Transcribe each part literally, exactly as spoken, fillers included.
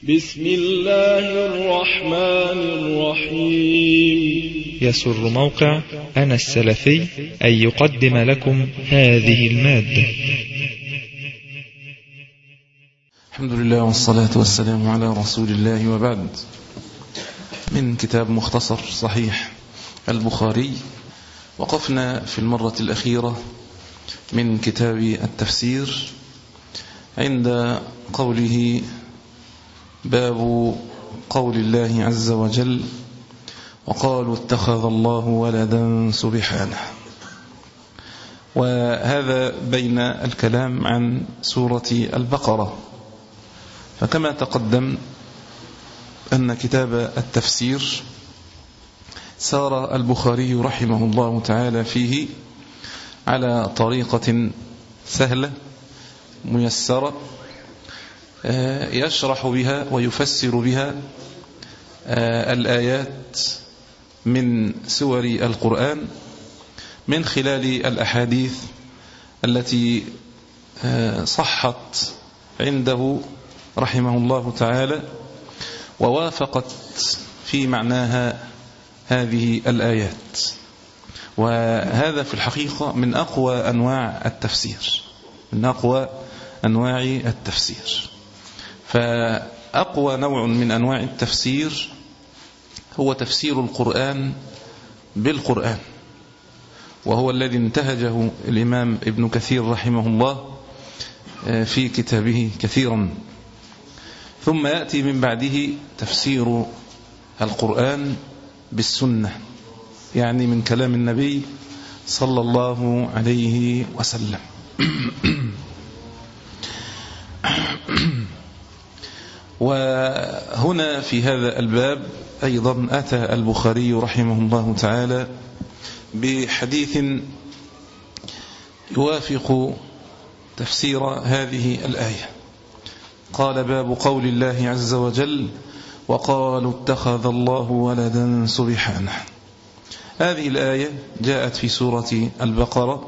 بسم الله الرحمن الرحيم. يسر موقع أنا السلفي أن يقدم لكم هذه المادة. الحمد لله والصلاة والسلام على رسول الله، وبعد. من كتاب مختصر صحيح البخاري، وقفنا في المرة الأخيرة من كتاب التفسير عند قوله: باب قول الله عز وجل: وقالوا اتخذ الله ولدا سبحانه. وهذا بين الكلام عن سورة البقرة. فكما تقدم أن كتاب التفسير سار البخاري رحمه الله تعالى فيه على طريقة سهلة ميسرة يشرح بها ويفسر بها الآيات من سور القرآن من خلال الأحاديث التي صحت عنده رحمه الله تعالى ووافقت في معناها هذه الآيات. وهذا في الحقيقة من أقوى أنواع التفسير من أقوى أنواع التفسير فأقوى نوع من أنواع التفسير هو تفسير القرآن بالقرآن، وهو الذي انتهجه الإمام ابن كثير رحمه الله في كتابه كثيرا. ثم يأتي من بعده تفسير القرآن بالسنة، يعني من كلام النبي صلى الله عليه وسلم. وهنا في هذا الباب أيضا أتى البخاري رحمه الله تعالى بحديث يوافق تفسير هذه الآية. قال: باب قول الله عز وجل: وقالوا اتخذ الله ولدا سبحانه. هذه الآية جاءت في سورة البقرة،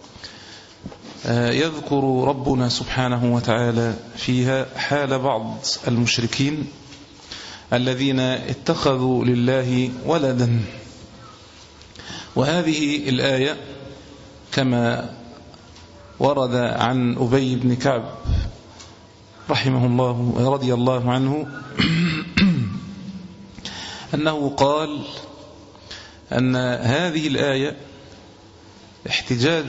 يذكر ربنا سبحانه وتعالى فيها حال بعض المشركين الذين اتخذوا لله ولدا. وهذه الآية كما ورد عن أبي بن كعب رحمه الله رضي الله عنه أنه قال أن هذه الآية احتجاج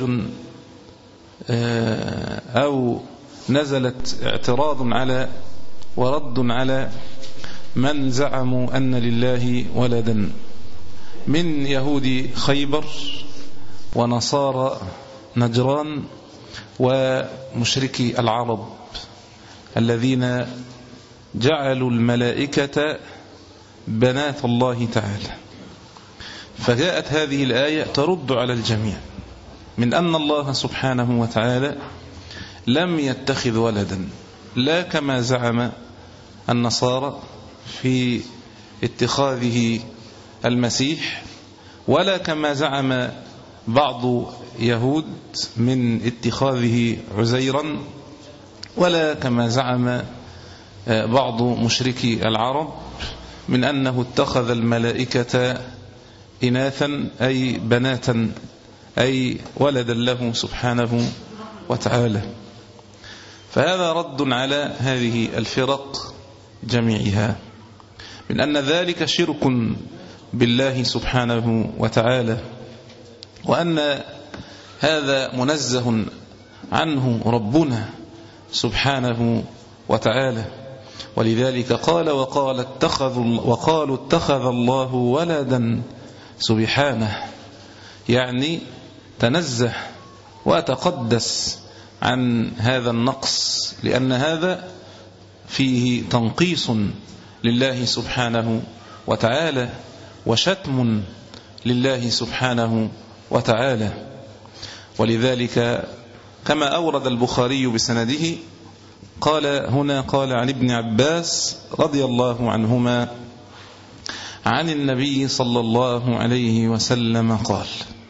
أو نزلت اعتراض على ورد على من زعموا أن لله ولدا من يهود خيبر ونصارى نجران ومشركي العرب الذين جعلوا الملائكة بنات الله تعالى. فجاءت هذه الآية ترد على الجميع من أن الله سبحانه وتعالى لم يتخذ ولدا، لا كما زعم النصارى في اتخاذه المسيح، ولا كما زعم بعض يهود من اتخاذه عزيرا، ولا كما زعم بعض مشركي العرب من أنه اتخذ الملائكة إناثا أي بناتا أي ولدا له سبحانه وتعالى. فهذا رد على هذه الفرق جميعها من أن ذلك شرك بالله سبحانه وتعالى، وأن هذا منزه عنه ربنا سبحانه وتعالى. ولذلك قال: وقال اتخذ وقالوا اتخذ الله ولدا سبحانه، يعني تنزه وتقدس عن هذا النقص، لأن هذا فيه تنقيص لله سبحانه وتعالى وشتم لله سبحانه وتعالى. ولذلك كما أورد البخاري بسنده قال هنا قال عن ابن عباس رضي الله عنهما عن النبي صلى الله عليه وسلم قال: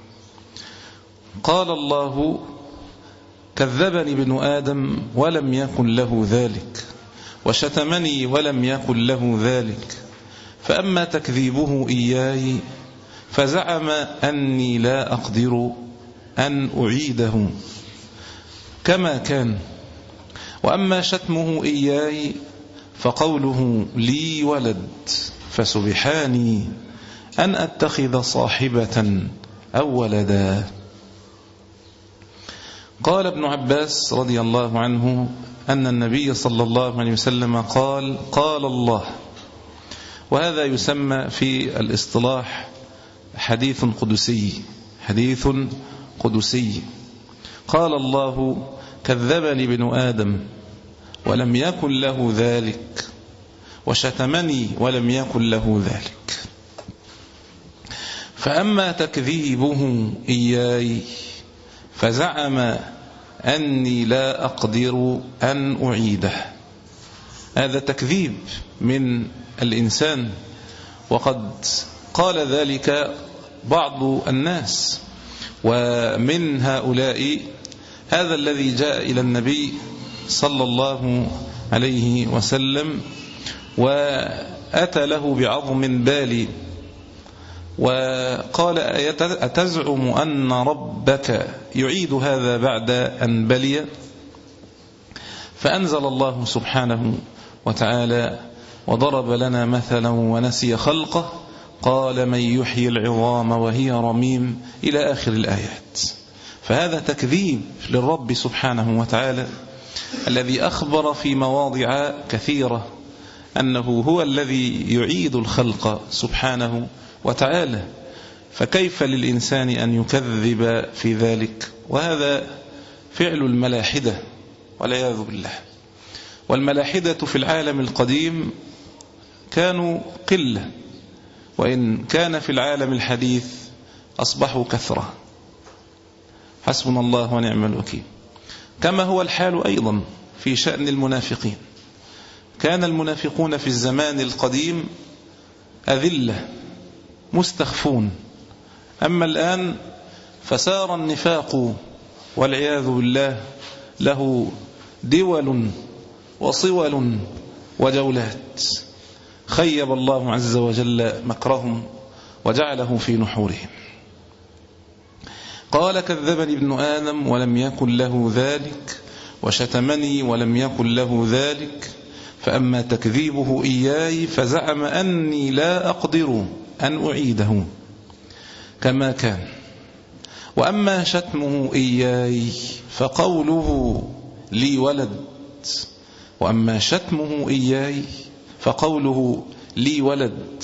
قال الله: كذبني ابن آدم ولم يكن له ذلك، وشتمني ولم يكن له ذلك، فأما تكذيبه إياي فزعم أني لا أقدر أن أعيده كما كان، وأما شتمه إياي فقوله لي ولد فسبحاني أن أتخذ صاحبة أو ولدا. قال ابن عباس رضي الله عنه أن النبي صلى الله عليه وسلم قال قال الله، وهذا يسمى في الاصطلاح حديث قدسي. حديث قدسي. قال الله كذبني ابن آدم ولم يكن له ذلك، وشتمني ولم يكن له ذلك. فأما تكذيبه إياي فزعم أني لا أقدر أن أعيده. هذا تكذيب من الإنسان، وقد قال ذلك بعض الناس، ومن هؤلاء هذا الذي جاء إلى النبي صلى الله عليه وسلم وأتى له بعظم بالي وقال أتزعم أن ربك يعيد هذا بعد أن بلي؟ فأنزل الله سبحانه وتعالى وضرب لنا مثلا ونسي خلقه قال من يحيي العظام وهي رميم إلى آخر الآيات. فهذا تكذيب للرب سبحانه وتعالى الذي أخبر في مواضع كثيرة أنه هو الذي يعيد الخلق سبحانه وتعالى، فكيف للإنسان أن يكذب في ذلك؟ وهذا فعل الملاحدة والعياذ بالله. والملاحدة في العالم القديم كانوا قلة، وإن كان في العالم الحديث أصبحوا كثرة، حسبنا الله ونعم الوكيل. كما هو الحال أيضا في شأن المنافقين. كان المنافقون في الزمان القديم أذلة مستخفون، أما الآن فسار النفاق والعياذ بالله له دول وصول وجولات، خيب الله عز وجل مكرهم وجعله في نحورهم. قال كذبني ابن آدم ولم يكن له ذلك، وشتمني ولم يكن له ذلك، فأما تكذيبه إياي فزعم أني لا أقدر أن أعيده كما كان، وأما شتمه إياي فقوله لي ولد وأما شتمه إياي فقوله لي ولد.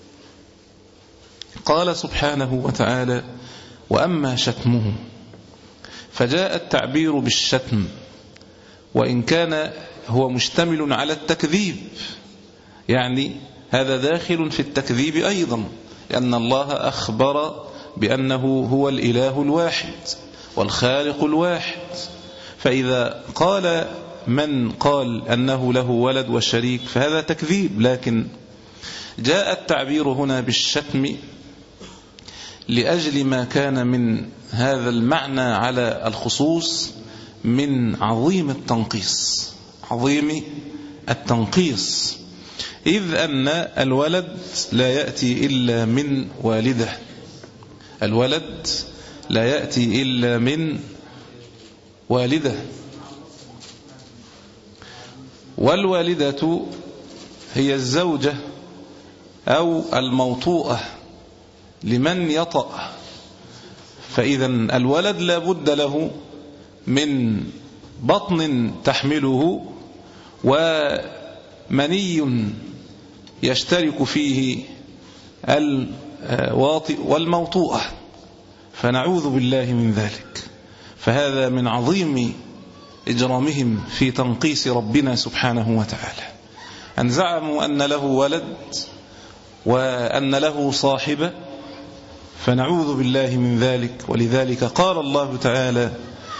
قال سبحانه وتعالى وأما شتمه، فجاء التعبير بالشتم وإن كان هو مشتمل على التكذيب، يعني هذا داخل في التكذيب أيضا، لأن الله أخبر بأنه هو الإله الواحد والخالق الواحد. فإذا قال من قال أنه له ولد وشريك فهذا تكذيب، لكن جاء التعبير هنا بالشتم لأجل ما كان من هذا المعنى على الخصوص من عظيم التنقيص عظيم التنقيص إذ أن الولد لا يأتي إلا من والده، الولد لا يأتي إلا من والده، والوالدة هي الزوجة أو الموطوءة لمن يطأ. فإذا الولد لا بد له من بطن تحمله ومني يشترك فيه الواطئ والموطوءة، فنعوذ بالله من ذلك. فهذا من عظيم إجرامهم في تنقيص ربنا سبحانه وتعالى، أن زعموا أن له ولد وأن له صاحبة، فنعوذ بالله من ذلك. ولذلك قال الله تعالى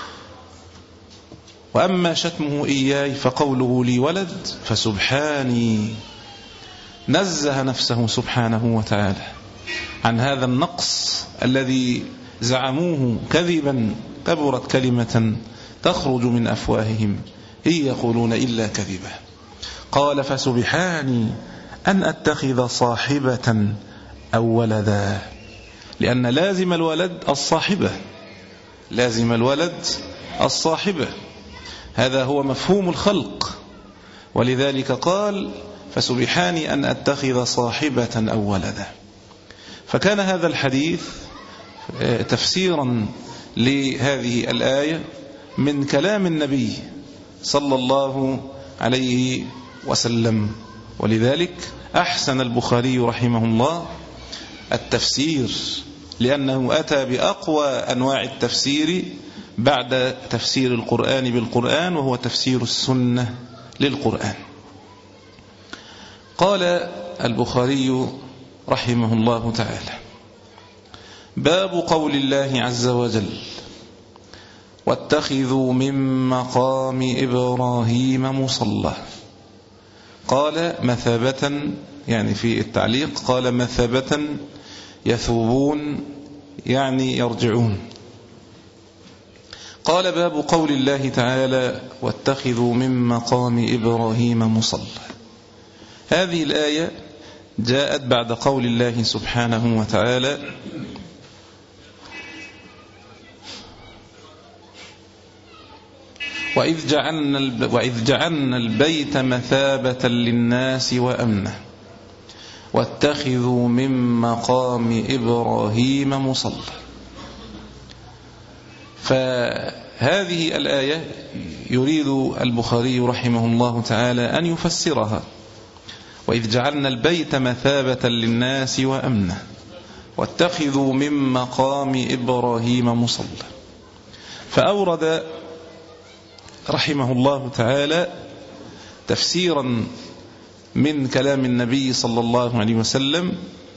وأما شتمه إياي فقوله لي ولد فسبحاني، نزه نفسه سبحانه وتعالى عن هذا النقص الذي زعموه كذبا، كبرت كلمة تخرج من أفواههم إن يقولون إلا كذبا. قال فسبحاني أن أتخذ صاحبة أو ولدا، لأن لازم الولد الصاحبة، لازم الولد الصاحبة، هذا هو مفهوم الخلق. ولذلك قال فسبحاني أن أتخذ صاحبة أو ولدا. فكان هذا الحديث تفسيرا لهذه الآية من كلام النبي صلى الله عليه وسلم. ولذلك أحسن البخاري رحمه الله التفسير، لأنه أتى بأقوى أنواع التفسير بعد تفسير القرآن بالقرآن، وهو تفسير السنة للقرآن. قال البخاري رحمه الله تعالى: باب قول الله عز وجل: واتخذوا من مقام إبراهيم مصلى. قال مثابة، يعني في التعليق قال مثابة يثوبون، يعني يرجعون. قال باب قول الله تعالى: واتخذوا من مقام إبراهيم مصلى. هذه الآية جاءت بعد قول الله سبحانه وتعالى: وإذ جعلنا, وإذ جعلنا البيت مثابة للناس وأمنا واتخذوا من مقام إبراهيم مصلى. فهذه الآية يريد البخاري رحمه الله تعالى أن يفسرها: وإذ جعلنا البيت مثابة للناس وأمنا واتخذوا من مقام إبراهيم مصلى. فأورد رحمه الله تعالى تفسيرا من كلام النبي صلى الله عليه وسلم،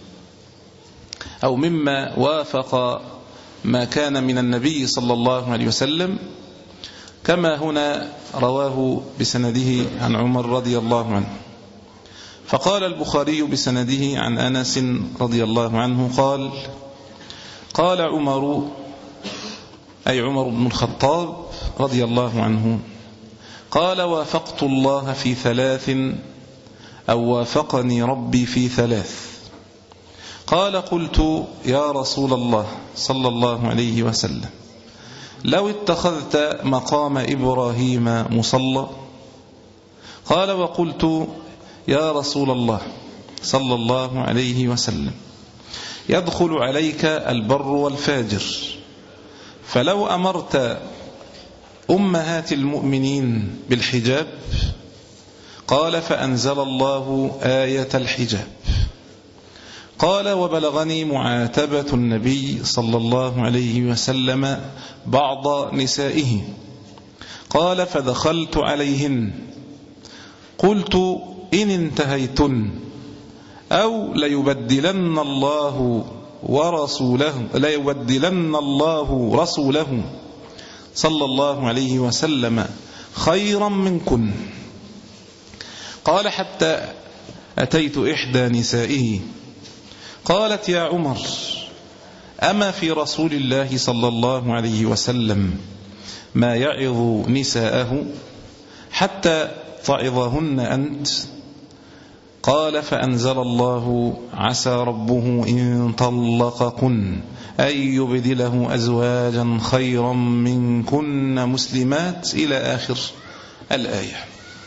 أو مما وافق ما كان من النبي صلى الله عليه وسلم، كما هنا رواه بسنده عن عمر رضي الله عنه. فقال البخاري بسنده عن أنس رضي الله عنه قال: قال عمر، أي عمر بن الخطاب رضي الله عنه، قال: وافقت الله في ثلاث، أو وافقني ربي في ثلاث. قال: قلت يا رسول الله صلى الله عليه وسلم: لو اتخذت مقام إبراهيم مصلى؟ قال: وقلت يا رسول الله صلى الله عليه وسلم: يدخل عليك البر والفاجر، فلو أمرت أمهات المؤمنين بالحجاب؟ قال: فأنزل الله آية الحجاب. قال: وبلغني معاتبة النبي صلى الله عليه وسلم بعض نسائه. قال: فدخلت عليهن قلت: إن انتهيتن أو ليبدلن الله ورسوله ليبدلن الله رسوله صلى الله عليه وسلم خيرا منكن. قال: حتى أتيت إحدى نسائه قالت: يا عمر، أما في رسول الله صلى الله عليه وسلم ما يعظ نساءه حتى تعظهن أنت؟ قال: فأنزل الله: عسى ربه إن طلقكن أن يبدله أزواجا خيرا منكن مسلمات، إلى آخر الآية.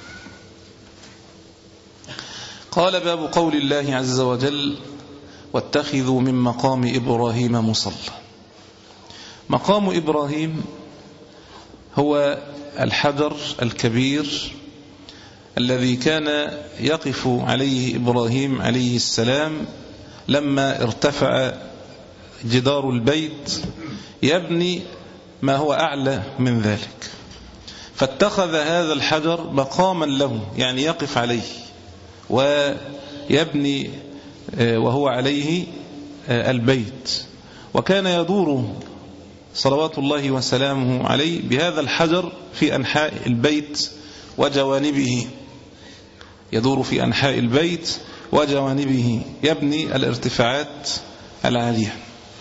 قال: باب قول الله عز وجل: واتخذوا من مقام إبراهيم مصلى. مقام إبراهيم هو الحجر الكبير الذي كان يقف عليه إبراهيم عليه السلام لما ارتفع جدار البيت يبني ما هو أعلى من ذلك، فاتخذ هذا الحجر مقاما له، يعني يقف عليه ويبني وهو عليه البيت. وكان يدور صلوات الله وسلامه عليه بهذا الحجر في أنحاء البيت وجوانبه، يدور في أنحاء البيت وجوانبه، يبني الارتفاعات العالية.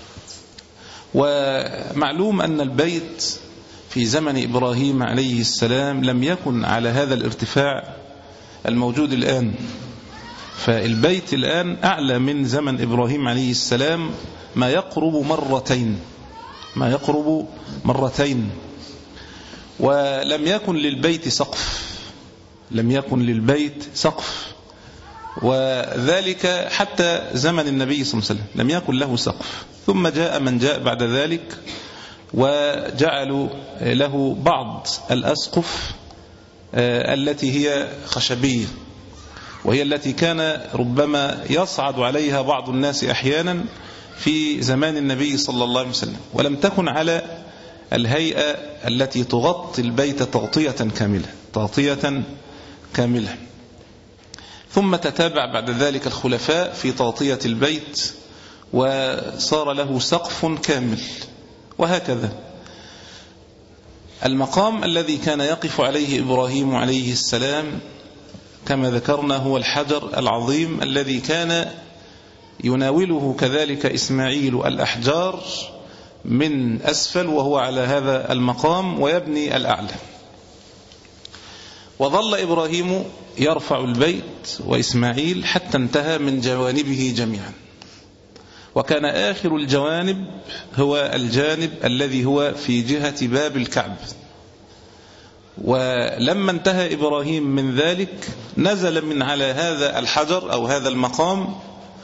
ومعلوم أن البيت في زمن إبراهيم عليه السلام لم يكن على هذا الارتفاع الموجود الآن. فالبيت الآن أعلى من زمن إبراهيم عليه السلام ما يقرب مرتين ما يقرب مرتين ولم يكن للبيت سقف لم يكن للبيت سقف وذلك حتى زمن النبي صلى الله عليه وسلم لم يكن له سقف. ثم جاء من جاء بعد ذلك وجعلوا له بعض الأسقف التي هي خشبية، وهي التي كان ربما يصعد عليها بعض الناس أحيانا في زمان النبي صلى الله عليه وسلم، ولم تكن على الهيئة التي تغطي البيت تغطية كاملة تغطية كاملة. ثم تتابع بعد ذلك الخلفاء في تغطية البيت وصار له سقف كامل. وهكذا المقام الذي كان يقف عليه إبراهيم عليه السلام كما ذكرنا هو الحجر العظيم الذي كان يناوله كذلك إسماعيل الأحجار من أسفل وهو على هذا المقام ويبني الأعلى. وظل إبراهيم يرفع البيت وإسماعيل حتى انتهى من جوانبه جميعا، وكان آخر الجوانب هو الجانب الذي هو في جهة باب الكعبة. ولما انتهى إبراهيم من ذلك نزل من على هذا الحجر أو هذا المقام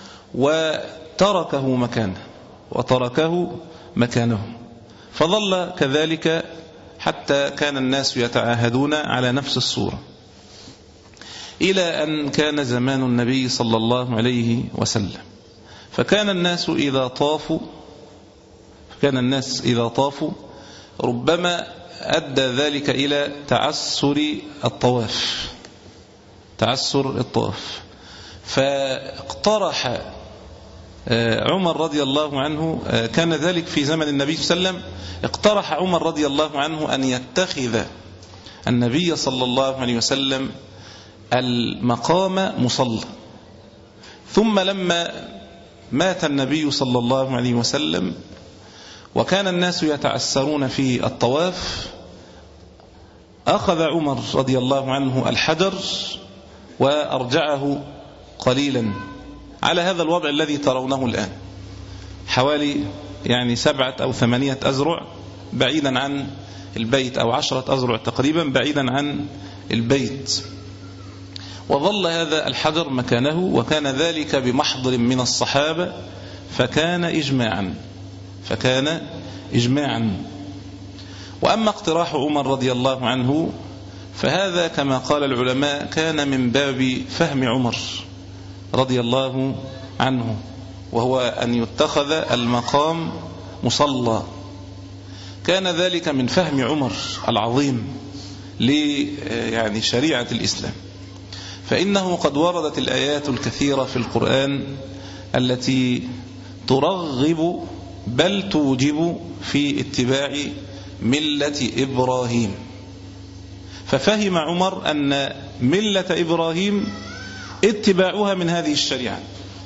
وتركه مكانه وتركه مكانه فظل كذلك حتى كان الناس يتعاهدون على نفس الصورة، إلى أن كان زمان النبي صلى الله عليه وسلم. فكان الناس إذا طافوا فكان الناس إذا طافوا ربما أدى ذلك إلى تعسر الطواف تعسر الطواف فاقترح عمر رضي الله عنه، كان ذلك في زمن النبي صلى الله عليه وسلم، اقترح عمر رضي الله عنه أن يتخذ النبي صلى الله عليه وسلم المقام مصلى. ثم لما مات النبي صلى الله عليه وسلم وكان الناس يتعسرون في الطواف أخذ عمر رضي الله عنه الحجر وأرجعه قليلا على هذا الوضع الذي ترونه الآن، حوالي يعني سبعة أو ثمانية أزرع بعيدا عن البيت أو عشرة أزرع تقريبا بعيدا عن البيت. وظل هذا الحجر مكانه، وكان ذلك بمحضر من الصحابة فكان إجماعا فكان إجماعا وأما اقتراح عمر رضي الله عنه فهذا كما قال العلماء كان من باب فهم عمر رضي الله عنه، وهو أن يتخذ المقام مصلى. كان ذلك من فهم عمر العظيم يعني شريعة الإسلام، فإنه قد وردت الآيات الكثيرة في القرآن التي ترغب بل توجب في اتباع ملة إبراهيم. ففهم عمر أن ملة إبراهيم اتباعها من هذه الشريعة،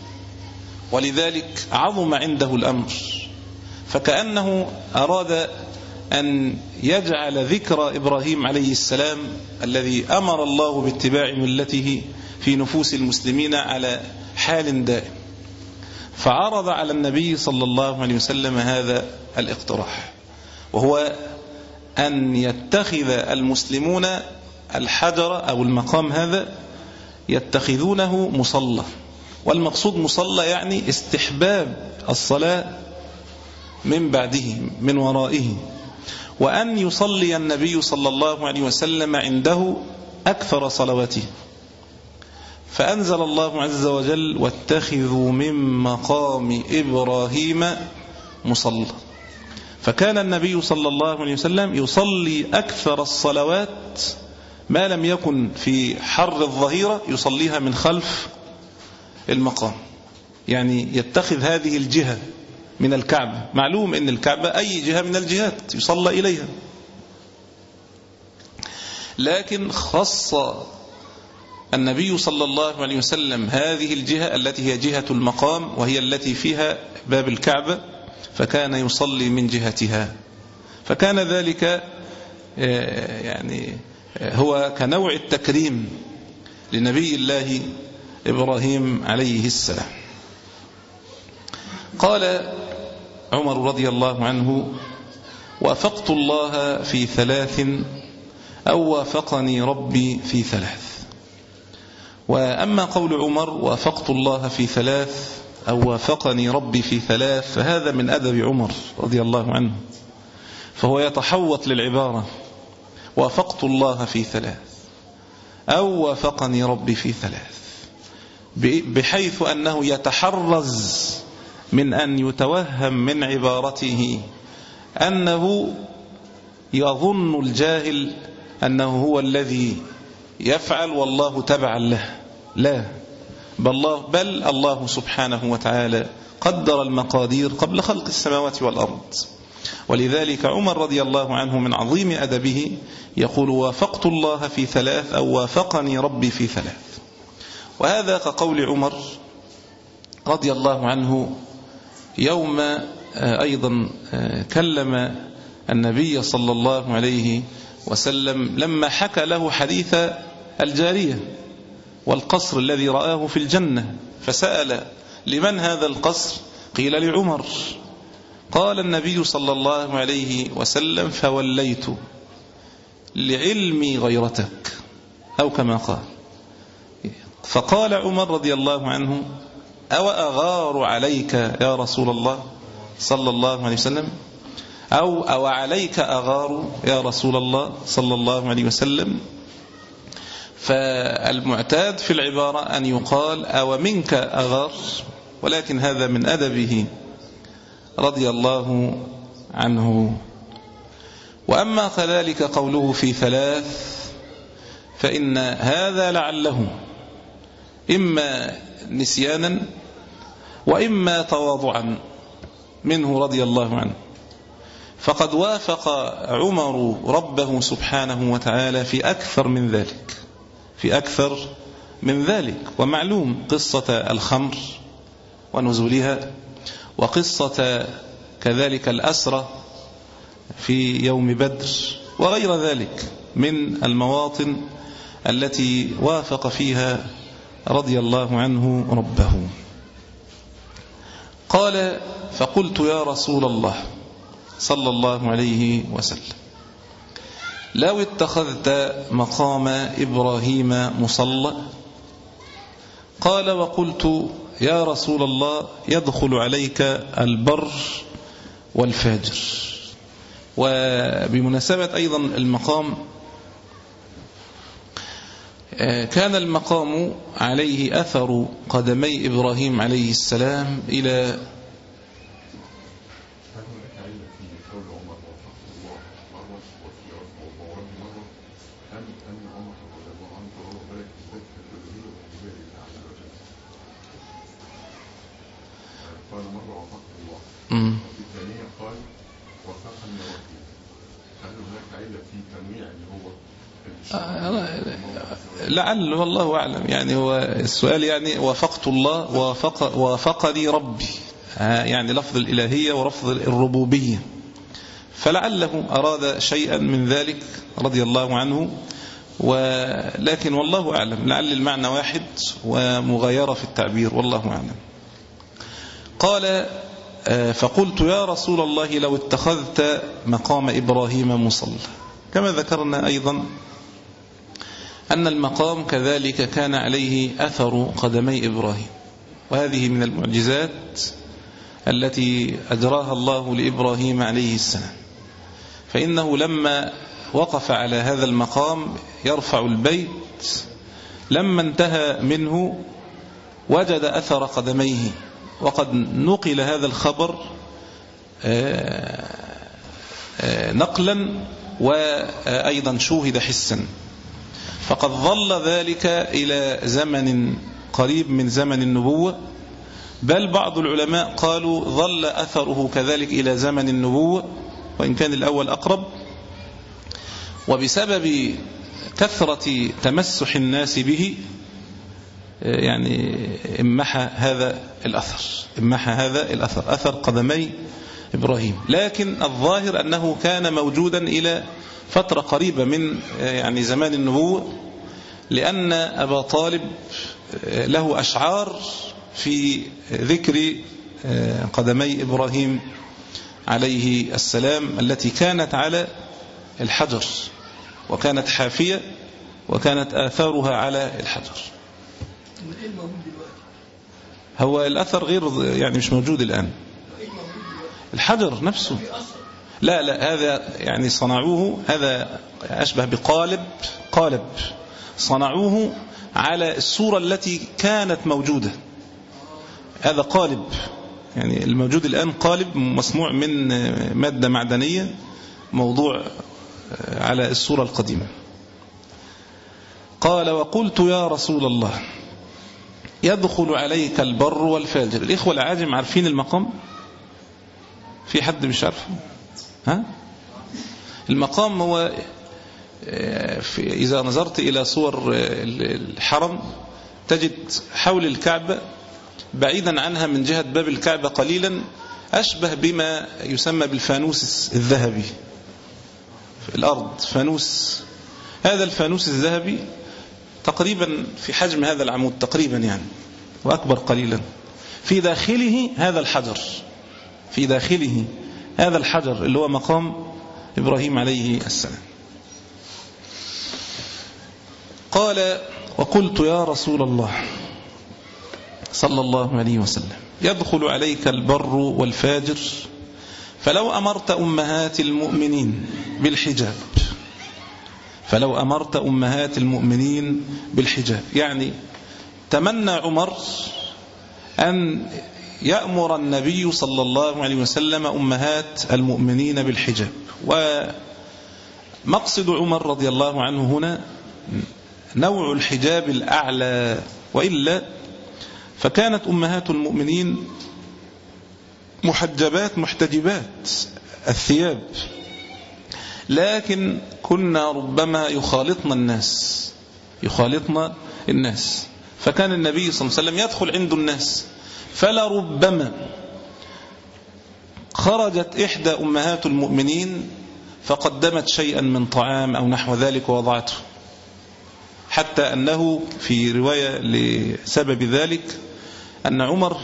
ولذلك عظم عنده الأمر، فكأنه أراد أن يجعل ذكر إبراهيم عليه السلام الذي أمر الله باتباع ملته في نفوس المسلمين على حال دائم، فعرض على النبي صلى الله عليه وسلم هذا الاقتراح، وهو أن يتخذ المسلمون الحجر أو المقام هذا يتخذونه مصلى. والمقصود مصلى يعني استحباب الصلاة من بعده من ورائه، وأن يصلي النبي صلى الله عليه وسلم عنده أكثر صلواته. فأنزل الله عز وجل واتخذوا من مقام إبراهيم مصلى، فكان النبي صلى الله عليه وسلم يصلي أكثر الصلوات ما لم يكن في حر الظهيرة يصليها من خلف المقام، يعني يتخذ هذه الجهة من الكعبة. معلوم أن الكعبة أي جهة من الجهات يصلى إليها، لكن خص النبي صلى الله عليه وسلم هذه الجهة التي هي جهة المقام، وهي التي فيها باب الكعبة، فكان يصلي من جهتها. فكان ذلك يعني هو كنوع التكريم لنبي الله إبراهيم عليه السلام. قال عمر رضي الله عنه: وافقت الله في ثلاث أو وافقني ربي في ثلاث. وأما قول عمر وافقت الله في ثلاث أو وافقني ربي في ثلاث فهذا من أدب عمر رضي الله عنه، فهو يتحوط للعبارة وافقت الله في ثلاث أو وافقني ربي في ثلاث، بحيث أنه يتحرز من أن يتوهم من عبارته أنه يظن الجاهل أنه هو الذي يفعل والله تبعا له. لا، بل الله, بل الله سبحانه وتعالى قدر المقادير قبل خلق السماوات والأرض. ولذلك عمر رضي الله عنه من عظيم أدبه يقول: وافقت الله في ثلاث أو وافقني ربي في ثلاث. وهذا كقول عمر رضي الله عنه يوم أيضا كلم النبي صلى الله عليه وسلم لما حكى له حديث الجارية والقصر الذي رآه في الجنة، فسأل: لمن هذا القصر؟ قيل: لعمر. قال النبي صلى الله عليه وسلم: فوليت لعلمي غيرتك، أو كما قال. فقال عمر رضي الله عنه: أو أغار عليك يا رسول الله صلى الله عليه وسلم، أو أو عليك أغار يا رسول الله صلى الله عليه وسلم. فالمعتاد في العبارة أن يقال أو منك أغار، ولكن هذا من أدبه رضي الله عنه. وأما كذلك قوله في ثلاث فإن هذا لعله إما نسيانا وإما تواضعا منه رضي الله عنه، فقد وافق عمر ربه سبحانه وتعالى في أكثر من ذلك في أكثر من ذلك ومعلوم قصة الخمر ونزولها، وقصة كذلك الأسرة في يوم بدر، وغير ذلك من المواطن التي وافق فيها رضي الله عنه ربه. قال: فقلت يا رسول الله صلى الله عليه وسلم: لو اتخذت مقام إبراهيم مصلى؟ قال: وقلت يا رسول الله يدخل عليك البر والفاجر. وبمناسبة أيضا المقام، كان المقام عليه أثر قدمي إبراهيم عليه السلام إلى لعل والله أعلم. يعني هو السؤال يعني وافقت الله وافق وافقني ربي، يعني لفظ الإلهية ولفظ الربوبية، فلعله أراد شيئا من ذلك رضي الله عنه، ولكن والله أعلم، لعل المعنى واحد ومغايرة في التعبير، والله أعلم. قال: فقلت يا رسول الله لو اتخذت مقام إبراهيم مصلى. كما ذكرنا أيضا أن المقام كذلك كان عليه أثر قدمي إبراهيم، وهذه من المعجزات التي أجراها الله لإبراهيم عليه السلام. فإنه لما وقف على هذا المقام يرفع البيت، لما انتهى منه وجد أثر قدميه، وقد نقل هذا الخبر نقلا وأيضا شوهد حسا، فقد ظل ذلك إلى زمن قريب من زمن النبوة، بل بعض العلماء قالوا ظل أثره كذلك إلى زمن النبوة، وإن كان الأول أقرب. وبسبب كثرة تمسح الناس به يعني امحى هذا الأثر امحى هذا الأثر أثر قدمي إبراهيم. لكن الظاهر أنه كان موجودا إلى فترة قريبة من يعني زمان النبوة، لأن أبا طالب له أشعار في ذكر قدمي إبراهيم عليه السلام التي كانت على الحجر وكانت حافية وكانت آثارها على الحجر. هو الأثر غير يعني مش موجود الآن. الحجر نفسه لا لا هذا يعني صنعوه، هذا أشبه بقالب، قالب صنعوه على الصورة التي كانت موجودة. هذا قالب يعني الموجود الآن قالب مصنوع من مادة معدنية موضوع على الصورة القديمة. قال وقلت يا رسول الله يدخل عليك البر والفاجر. الإخوة العاجم عارفين المقام؟ في حد مش عارفه؟ ها؟ المقام هو إذا نظرت إلى صور الحرم تجد حول الكعبة بعيدا عنها من جهة باب الكعبة قليلا أشبه بما يسمى بالفانوس الذهبي في الأرض. فانوس، هذا الفانوس الذهبي تقريبا في حجم هذا العمود تقريبا يعني وأكبر قليلا، في داخله هذا الحجر، في داخله هذا الحجر اللي هو مقام إبراهيم عليه السلام. قال وقلت يا رسول الله صلى الله عليه وسلم يدخل عليك البر والفاجر فلو أمرت أمهات المؤمنين بالحجاب، فلو أمرت أمهات المؤمنين بالحجاب، يعني تمنى عمر أن يأمر النبي صلى الله عليه وسلم أمهات المؤمنين بالحجاب. ومقصد عمر رضي الله عنه هنا نوع الحجاب الأعلى، وإلا فكانت أمهات المؤمنين محجبات محتجبات الثياب، لكن كنا ربما يخالطن الناس يخالطن الناس فكان النبي صلى الله عليه وسلم يدخل عند الناس، فلربما خرجت إحدى أمهات المؤمنين فقدمت شيئا من طعام أو نحو ذلك ووضعته، حتى أنه في رواية لسبب ذلك أن عمر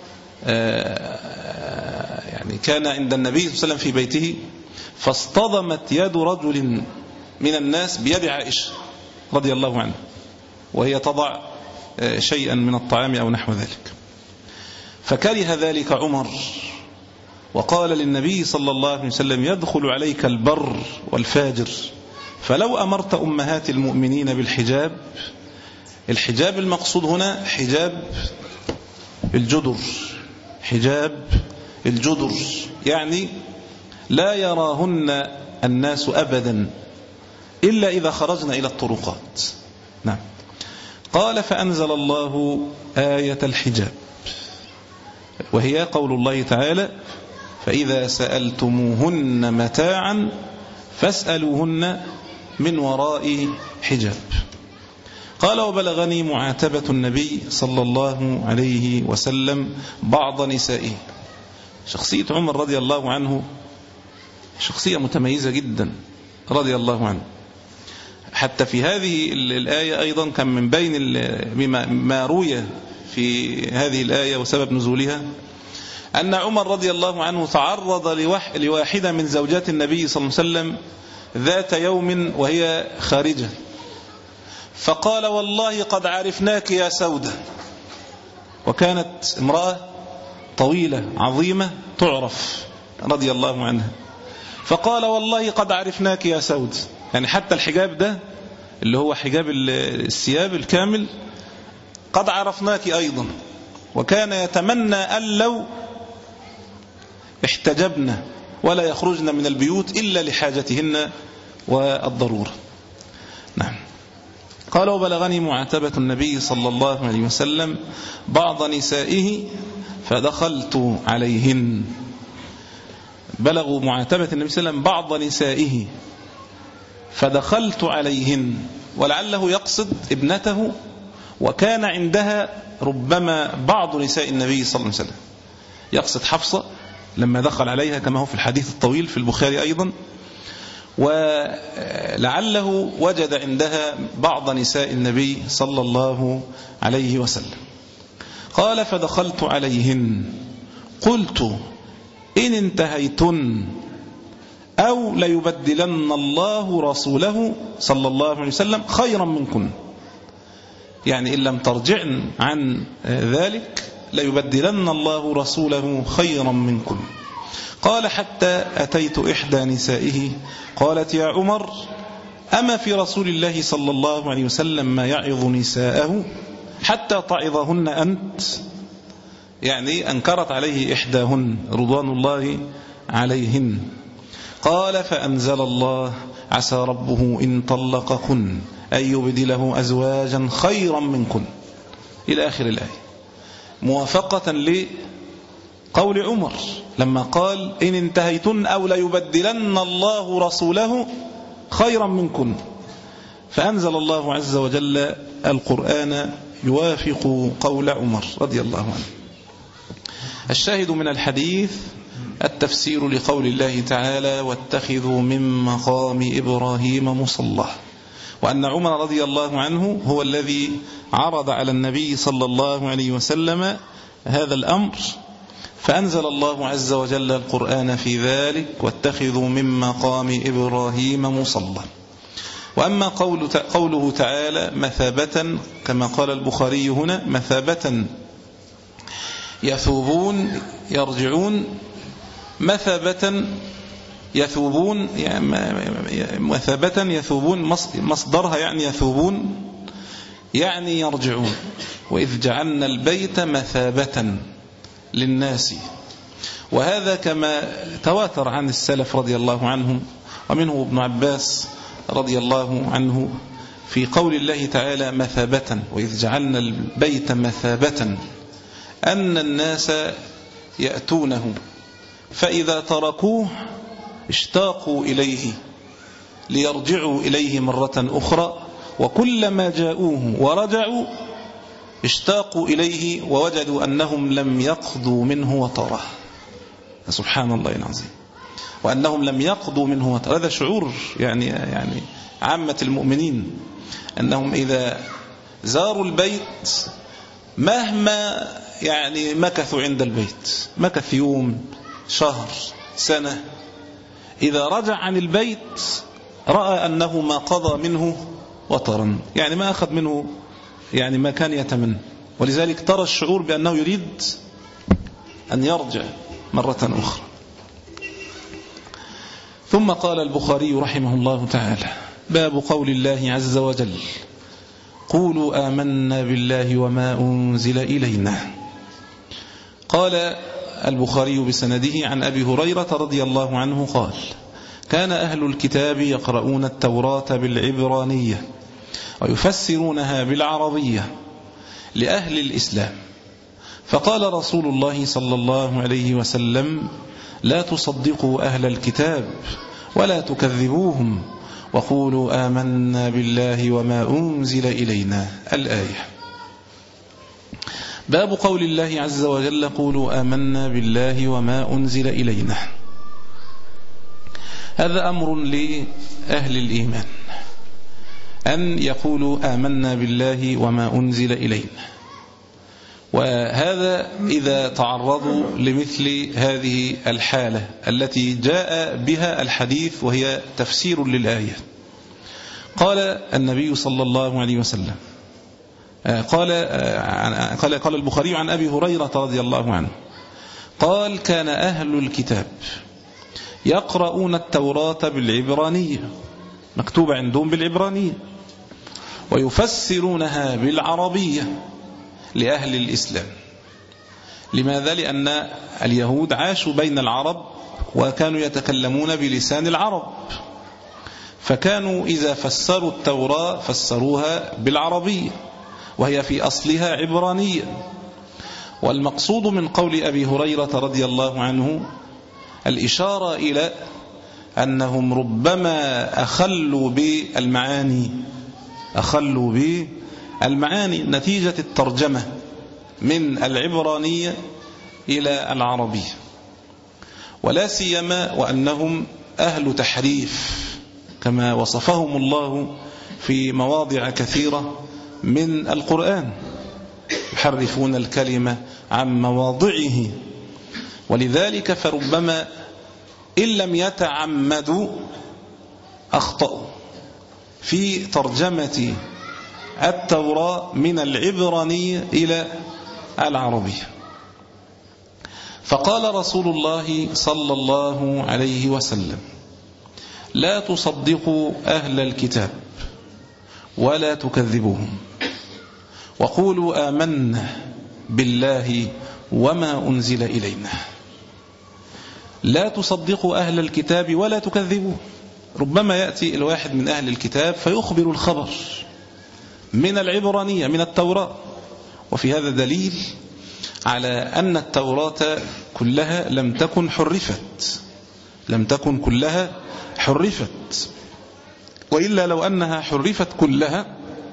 يعني كان عند النبي صلى الله عليه وسلم في بيته فاصطدمت يد رجل من الناس بيد عائشة رضي الله عنها وهي تضع شيئا من الطعام أو نحو ذلك، فكره ذلك عمر وقال للنبي صلى الله عليه وسلم يدخل عليك البر والفاجر فلو أمرت أمهات المؤمنين بالحجاب. الحجاب المقصود هنا حجاب الجدر، حجاب الجدر يعني لا يراهن الناس أبدا إلا إذا خرجنا إلى الطرقات. نعم. قال فأنزل الله آية الحجاب وهي قول الله تعالى فإذا سألتموهن متاعا فاسألوهن من وراء حجاب. قال وبلغني معاتبة النبي صلى الله عليه وسلم بعض نسائه. شخصية عمر رضي الله عنه شخصية متميزة جدا رضي الله عنه، حتى في هذه الآية أيضا كان من بين ما روي في هذه الآية وسبب نزولها أن عمر رضي الله عنه تعرض لواحدة من زوجات النبي صلى الله عليه وسلم ذات يوم وهي خارجة فقال والله قد عرفناك يا سودة، وكانت امرأة طويلة عظيمة تعرف رضي الله عنها، فقال والله قد عرفناك يا سودة، يعني حتى الحجاب ده اللي هو حجاب الثياب الكامل قد عرفناك أيضا. وكان يتمنى أن لو احتجبنا ولا يخرجن من البيوت إلا لحاجتهن والضرورة. نعم. قال وبلغني معاتبة النبي صلى الله عليه وسلم بعض نسائه فدخلت عليهن. بلغوا معاتبة النبي صلى الله عليه وسلم بعض نسائه فدخلت عليهن، ولعله يقصد ابنته، وكان عندها ربما بعض نساء النبي صلى الله عليه وسلم، يقصد حفصة لما دخل عليها كما هو في الحديث الطويل في البخاري أيضا. ولعله وجد عندها بعض نساء النبي صلى الله عليه وسلم. قال فدخلت عليهن قلت إن انتهيتن أو ليبدلن الله رسوله صلى الله عليه وسلم خيرا منكن، يعني إن لم ترجعن عن ذلك ليبدلن الله رسوله خيرا منكن. قال حتى أتيت إحدى نسائه قالت يا عمر أما في رسول الله صلى الله عليه وسلم ما يعظ نساءه حتى تعظهن أنت، يعني أنكرت عليه إحداهن رضوان الله عليهن. قال فأنزل الله عسى ربه إن طلقكن أن يبدله أزواجا خيرا منكن إلى آخر الآية، موافقة لقول عمر لما قال إن انتهيتن أو ليبدلن الله رسوله خيرا منكن. فأنزل الله عز وجل القرآن يوافق قول عمر رضي الله عنه. الشاهد من الحديث التفسير لقول الله تعالى واتخذوا من مقام إبراهيم مصلى، وأن عمر رضي الله عنه هو الذي عرض على النبي صلى الله عليه وسلم هذا الأمر، فأنزل الله عز وجل القرآن في ذلك واتخذوا من مقام إبراهيم مصلى. وأما قوله تعالى مثابة كما قال البخاري هنا مثابة يثوبون يرجعون، مثابة يثوبون يعني مثابة يثوبون مصدرها يعني يثوبون يعني يرجعون، وإذ جعلنا البيت مثابة للناس. وهذا كما تواتر عن السلف رضي الله عنهم، ومنه ابن عباس رضي الله عنه في قول الله تعالى مثابة وإذ جعلنا البيت مثابة، أن الناس يأتونه فإذا تركوه اشتاقوا إليه ليرجعوا إليه مرة أخرى، وكلما جاءوه ورجعوا اشتاقوا إليه ووجدوا أنهم لم يقضوا منه وطره. سبحان الله العظيم، وأنهم لم يقضوا منه وطره. هذا شعور يعني يعني عامة المؤمنين أنهم إذا زاروا البيت مهما يعني مكثوا عند البيت، مكث يوم شهر سنة، إذا رجع عن البيت رأى أنه ما قضى منه وطرا، يعني ما أخذ منه يعني ما كان يتمنى، ولذلك ترى الشعور بأنه يريد أن يرجع مرة أخرى. ثم قال البخاري رحمه الله تعالى باب قول الله عز وجل قولوا آمنا بالله وما أنزل إلينا. قال البخاري بسنده عن أبي هريرة رضي الله عنه قال كان أهل الكتاب يقرؤون التوراة بالعبرانية ويفسرونها بالعربية لأهل الإسلام، فقال رسول الله صلى الله عليه وسلم لا تصدقوا أهل الكتاب ولا تكذبوهم وقولوا آمنا بالله وما أنزل إلينا. الآية. باب قول الله عز وجل قولوا آمنا بالله وما أنزل إلينا. هذا أمر لأهل الإيمان أن يقولوا آمنا بالله وما أنزل إلينا، وهذا إذا تعرضوا لمثل هذه الحالة التي جاء بها الحديث وهي تفسير للآية. قال النبي صلى الله عليه وسلم قال قال قال البخاري عن أبي هريرة رضي الله عنه قال كان أهل الكتاب يقرؤون التوراة بالعبرانية، مكتوبة عندهم بالعبرانية، ويفسرونها بالعربية لأهل الإسلام. لماذا؟ لأن اليهود عاشوا بين العرب وكانوا يتكلمون بلسان العرب، فكانوا إذا فسروا التوراة فسروها بالعربية وهي في أصلها عبرانية. والمقصود من قول أبي هريرة رضي الله عنه الإشارة إلى أنهم ربما أخلوا بالمعاني أخلوا بالمعاني نتيجة الترجمة من العبرانية إلى العربية، ولا سيما وأنهم أهل تحريف كما وصفهم الله في مواضع كثيرة من القرآن، يحرفون الكلمة عن مواضعه. ولذلك فربما إن لم يتعمدوا أخطأوا في ترجمة التوراة من العبرانية إلى العربية. فقال رسول الله صلى الله عليه وسلم: لا تصدقوا أهل الكتاب ولا تكذبوهم، وقولوا آمنا بالله وما أنزل إلينا. لا تصدقوا أهل الكتاب ولا تكذبوه. ربما يأتي الواحد من أهل الكتاب فيخبر الخبر من العبرانية من التوراة، وفي هذا دليل على أن التوراة كلها لم تكن حرفت لم تكن كلها حرفت وإلا لو أنها حرفت كلها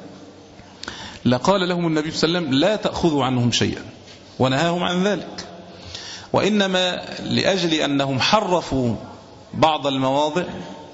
لقال لهم النبي صلى الله عليه وسلم: لا تأخذوا عنهم شيئا، ونهاهم عن ذلك. وإنما لأجل أنهم حرفوا بعض المواضع،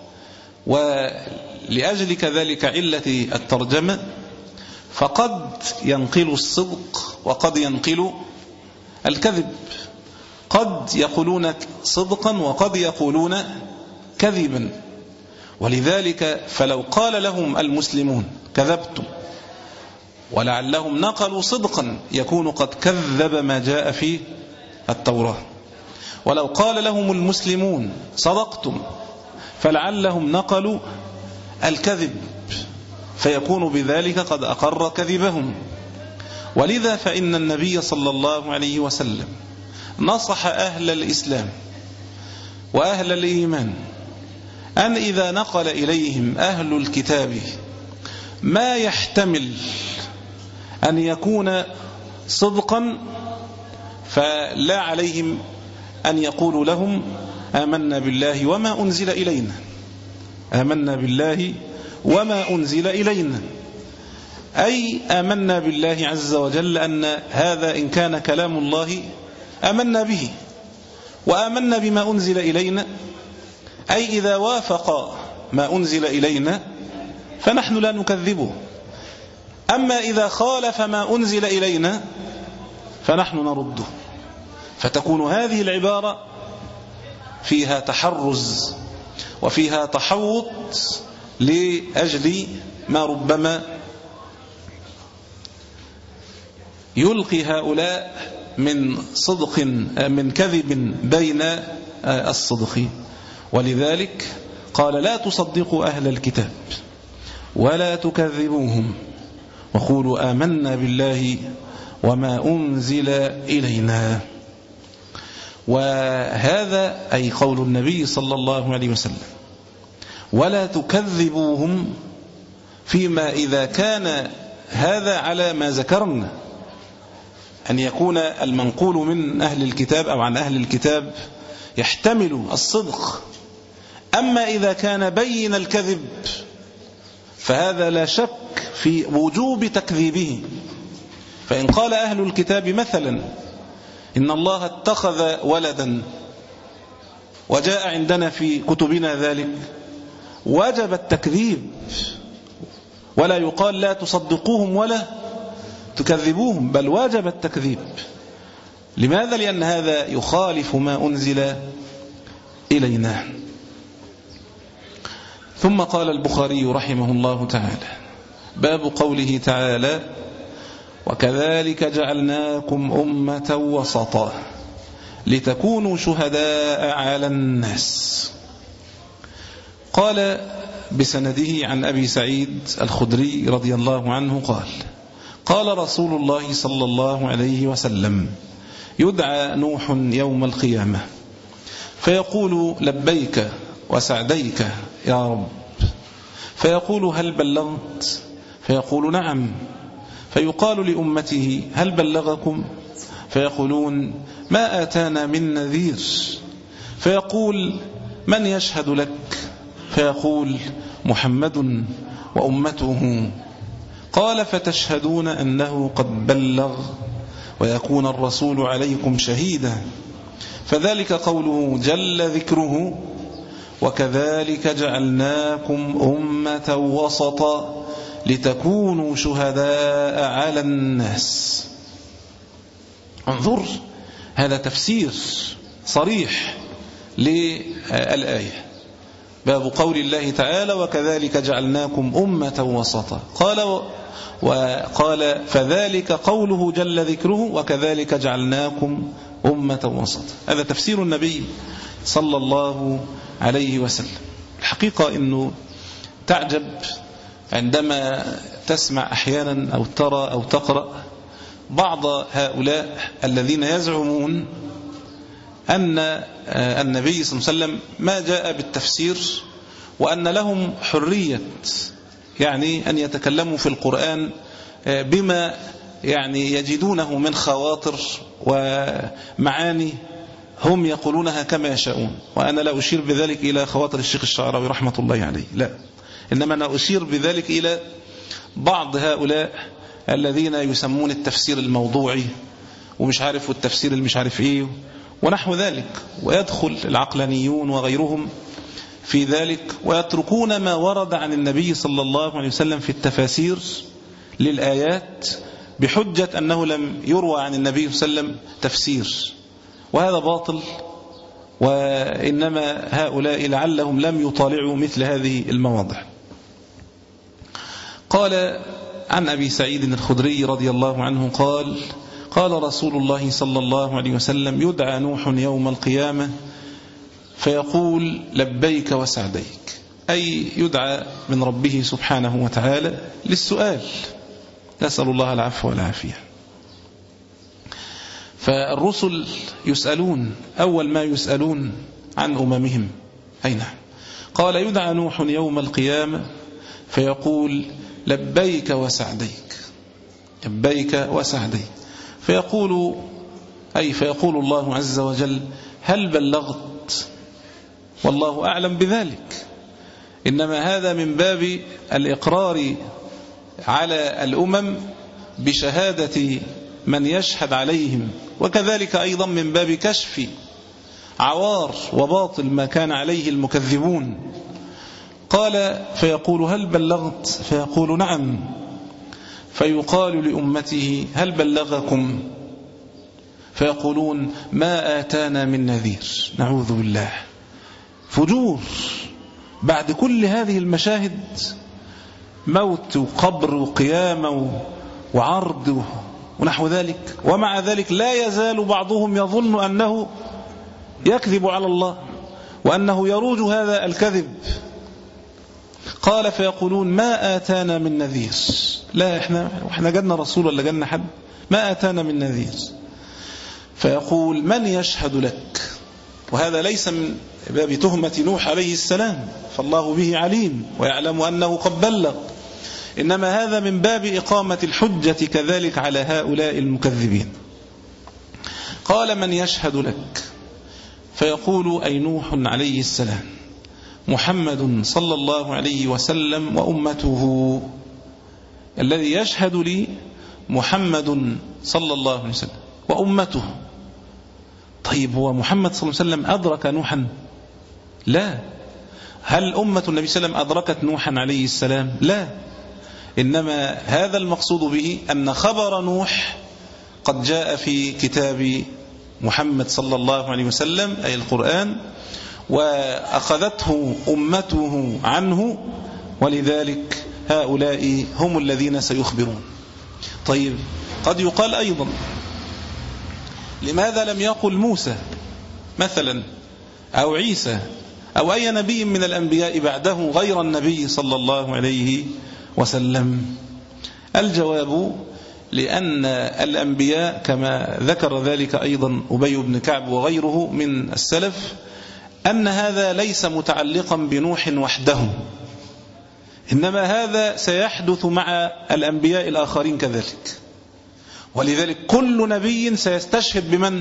ولأجل كذلك علة الترجمة، فقد ينقل الصدق وقد ينقل الكذب، قد يقولون صدقا وقد يقولون كذبا. ولذلك فلو قال لهم المسلمون كذبتم، ولعلهم نقلوا صدقا، يكون قد كذب ما جاء في التوراة. ولو قال لهم المسلمون صدقتم، فلعلهم نقلوا الكذب، فيكون بذلك قد أقر كذبهم. ولذا فإن النبي صلى الله عليه وسلم نصح أهل الإسلام وأهل الإيمان أن إذا نقل إليهم أهل الكتاب ما يحتمل أن يكون صدقا، فلا عليهم أن يقولوا لهم: آمنا بالله وما أنزل إلينا آمنا بالله وما أنزل إلينا أي آمنا بالله عز وجل أن هذا إن كان كلام الله آمنا به، وآمنا بما أنزل إلينا، أي إذا وافق ما أنزل إلينا فنحن لا نكذبه، أما إذا خالف ما أنزل إلينا فنحن نرده. فتكون هذه العبارة فيها تحرز وفيها تحوط لأجل ما ربما يلقي هؤلاء من صدق من كذب بين الصدق. ولذلك قال: لا تصدقوا أهل الكتاب ولا تكذبوهم، وقولوا آمنا بالله وما أنزل إلينا. وهذا أي قول النبي صلى الله عليه وسلم: ولا تكذبوهم، فيما إذا كان هذا على ما ذكرنا، أن يكون المنقول من أهل الكتاب أو عن أهل الكتاب يحتمل الصدق. أما إذا كان بين الكذب فهذا لا شك في وجوب تكذيبه. فإن قال أهل الكتاب مثلا: إن الله اتخذ ولدا، وجاء عندنا في كتبنا ذلك، وجب التكذيب، ولا يقال لا تصدقوهم ولا تكذبوهم، بل واجب التكذيب. لماذا؟ لأن هذا يخالف ما أنزل إلينا. ثم قال البخاري رحمه الله تعالى: باب قوله تعالى: وكذلك جعلناكم أمة وسطا لتكونوا شهداء على الناس. قال بسنده عن أبي سعيد الخدري رضي الله عنه قال: قال رسول الله صلى الله عليه وسلم: يدعى نوح يوم القيامة فيقول: لبيك وسعديك يا رب. فيقول: هل بلغت؟ فيقول: نعم. فيقال لأمته: هل بلغكم؟ فيقولون: ما آتانا من نذير. فيقول: من يشهد لك؟ فيقول: محمد وأمته. قال: فتشهدون أنه قد بلغ ويكون الرسول عليكم شهيدا. فذلك قوله جل ذكره: وكذلك جعلناكم أمة وسطا لتكونوا شهداء على الناس. انظر، هذا تفسير صريح للآية، باب قول الله تعالى وكذلك جعلناكم أمة وسطا. قال وقال فذلك قوله جل ذكره وكذلك جعلناكم أمة وسطا. هذا تفسير النبي صلى الله عليه وسلم. الحقيقة أنه تعجب عندما تسمع أحيانا أو ترى أو تقرأ بعض هؤلاء الذين يزعمون أن النبي صلى الله عليه وسلم ما جاء بالتفسير، وأن لهم حرية يعني أن يتكلموا في القرآن بما يعني يجدونه من خواطر ومعاني هم يقولونها كما يشاءون. وأنا لا أشير بذلك إلى خواطر الشيخ الشعراوي رحمة الله عليه، لا، إنما أنا أشير بذلك إلى بعض هؤلاء الذين يسمون التفسير الموضوعي ومش عارف والتفسير اللي مش عارف إيه ونحو ذلك، ويدخل العقلانيون وغيرهم في ذلك ويتركون ما ورد عن النبي صلى الله عليه وسلم في التفاسير للآيات بحجة أنه لم يروى عن النبي صلى الله عليه وسلم تفسير، وهذا باطل. وإنما هؤلاء لعلهم لم يطالعوا مثل هذه المواضع. قال عن أبي سعيد الخدري رضي الله عنه قال قال رسول الله صلى الله عليه وسلم يدعى نوح يوم القيامة فيقول لبيك وسعديك، أي يدعى من ربه سبحانه وتعالى للسؤال، نسأل الله العفو والعافية. فالرسل يسألون، أول ما يسألون عن أممهم. أي نعم. قال يدعى نوح يوم القيامة فيقول لبيك وسعديك، لبيك وسعديك، فيقول أي فيقول الله عز وجل هل بلغت؟ والله أعلم بذلك، إنما هذا من باب الإقرار على الأمم بشهادة من يشهد عليهم، وكذلك أيضا من باب كشف عوار وباطل ما كان عليه المكذبون. قال فيقول هل بلغت؟ فيقول نعم. فيقال لأمته هل بلغكم؟ فيقولون ما آتانا من نذير. نعوذ بالله، فجور بعد كل هذه المشاهد، موت وقبر وقيامة وعرض ونحو ذلك، ومع ذلك لا يزال بعضهم يظن أنه يكذب على الله وأنه يروج هذا الكذب. قال فيقولون ما آتانا من نذير، لا إحنا, إحنا جدنا رسول ولا جدنا حد، ما آتانا من نذير. فيقول من يشهد لك؟ وهذا ليس من باب تهمة نوح عليه السلام، فالله به عليم ويعلم أنه قد بلغ، إنما هذا من باب إقامة الحجة كذلك على هؤلاء المكذبين. قال من يشهد لك؟ فيقول أي نوح عليه السلام محمد صلى الله عليه وسلم وأمته، الذي يشهد لي محمد صلى الله عليه وسلم وأمته. طيب هو محمد صلى الله عليه وسلم أدرك نوحا؟ لا. هل أمة النبي صلى الله عليه وسلم أدركت نوحا عليه السلام؟ لا. إنما هذا المقصود به أن خبر نوح قد جاء في كتاب محمد صلى الله عليه وسلم أي القرآن، وأخذته أمته عنه، ولذلك هؤلاء هم الذين سيخبرون. طيب قد يقال أيضا لماذا لم يقل موسى مثلا أو عيسى أو أي نبي من الأنبياء بعده غير النبي صلى الله عليه وسلم؟ الجواب لأن الأنبياء كما ذكر ذلك أيضا أبي بن كعب وغيره من السلف أن هذا ليس متعلقا بنوح وحده، إنما هذا سيحدث مع الأنبياء الآخرين كذلك. ولذلك كل نبي سيستشهد بمن؟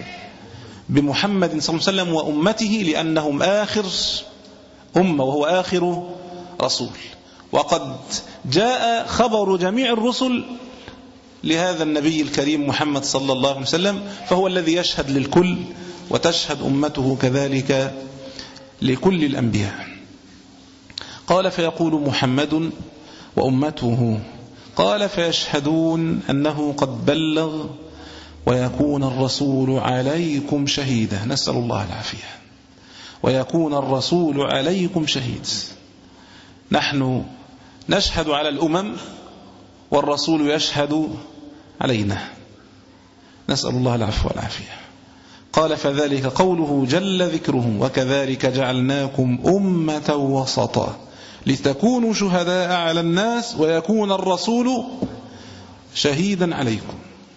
بمحمد صلى الله عليه وسلم وأمته، لأنهم آخر أمة وهو آخر رسول. وقد جاء خبر جميع الرسل لهذا النبي الكريم محمد صلى الله عليه وسلم، فهو الذي يشهد للكل وتشهد أمته كذلك لكل الأنبياء. قال فيقول محمد وأمته، قال فيشهدون أنه قد بلغ ويكون الرسول عليكم شهيدا. نسأل الله العافية. ويكون الرسول عليكم شهيد. نحن نشهد على الأمم والرسول يشهد علينا، نسأل الله العفو والعافية. قال فذلك قوله جل ذكره وكذلك جعلناكم أمة وسطا لتكونوا شهداء على الناس ويكون الرسول شهيدا عليكم.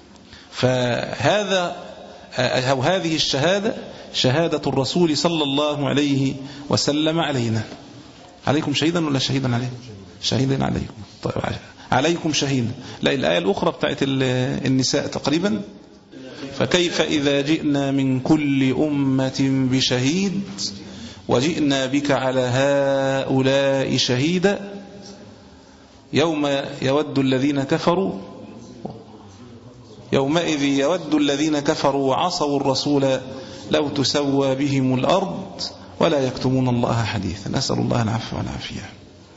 فهذا أو هذه الشهادة شهادة الرسول صلى الله عليه وسلم علينا. عليكم شهيدا ولا شهيدا عليكم؟ شهيدا عليكم. طيب عليكم شهيدا. لا، الآية الأخرى بتاعت النساء تقريبا، فكيف إذا جئنا من كل أمة بشهيد وجئنا بك على هؤلاء شهيدا يوم يود الذين كفروا يومئذ يود الذين كفروا وعصوا الرسول لو تسوى بهم الأرض ولا يكتمون الله حديثا. نسأل الله العفو والعافية.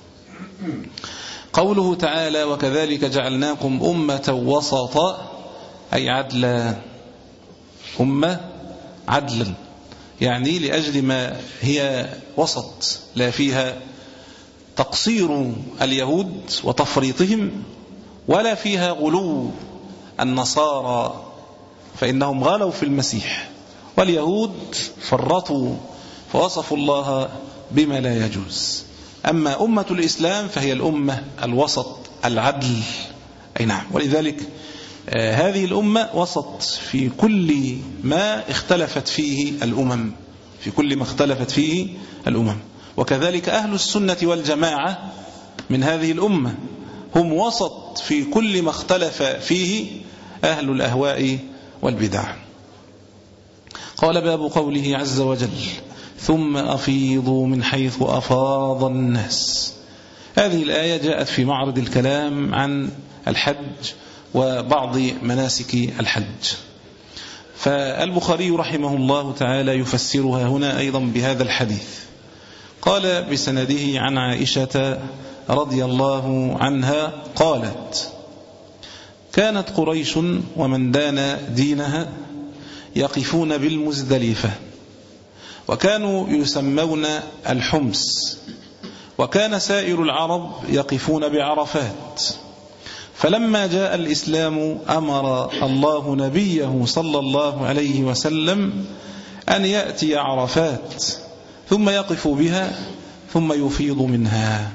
قوله تعالى وكذلك جعلناكم أمة وسطا أي عدلا، أمة عدلا، يعني لأجل ما هي وسط، لا فيها تقصير اليهود وتفريطهم ولا فيها غلو النصارى فإنهم غلوا في المسيح، واليهود فرطوا فوصفوا الله بما لا يجوز. أما أمة الإسلام فهي الأمة الوسط العدل. أي نعم. ولذلك آه هذه الأمة وسط في كل ما اختلفت فيه الأمم، في كل ما اختلفت فيه الأمم. وكذلك أهل السنة والجماعة من هذه الأمة هم وسط في كل ما اختلف فيه أهل الأهواء والبدع. قال باب قوله عز وجل ثم أفيضوا من حيث أفاض الناس. هذه الآية جاءت في معرض الكلام عن الحج وبعض مناسك الحج، فالبخاري رحمه الله تعالى يفسرها هنا أيضا بهذا الحديث. قال بسنده عن عائشة رضي الله عنها قالت كانت قريش ومن دان دينها يقفون بالمزدلفة وكانوا يسمون الحمص، وكان سائر العرب يقفون بعرفات. فلما جاء الإسلام أمر الله نبيه صلى الله عليه وسلم أن يأتي عرفات ثم يقف بها ثم يفيض منها.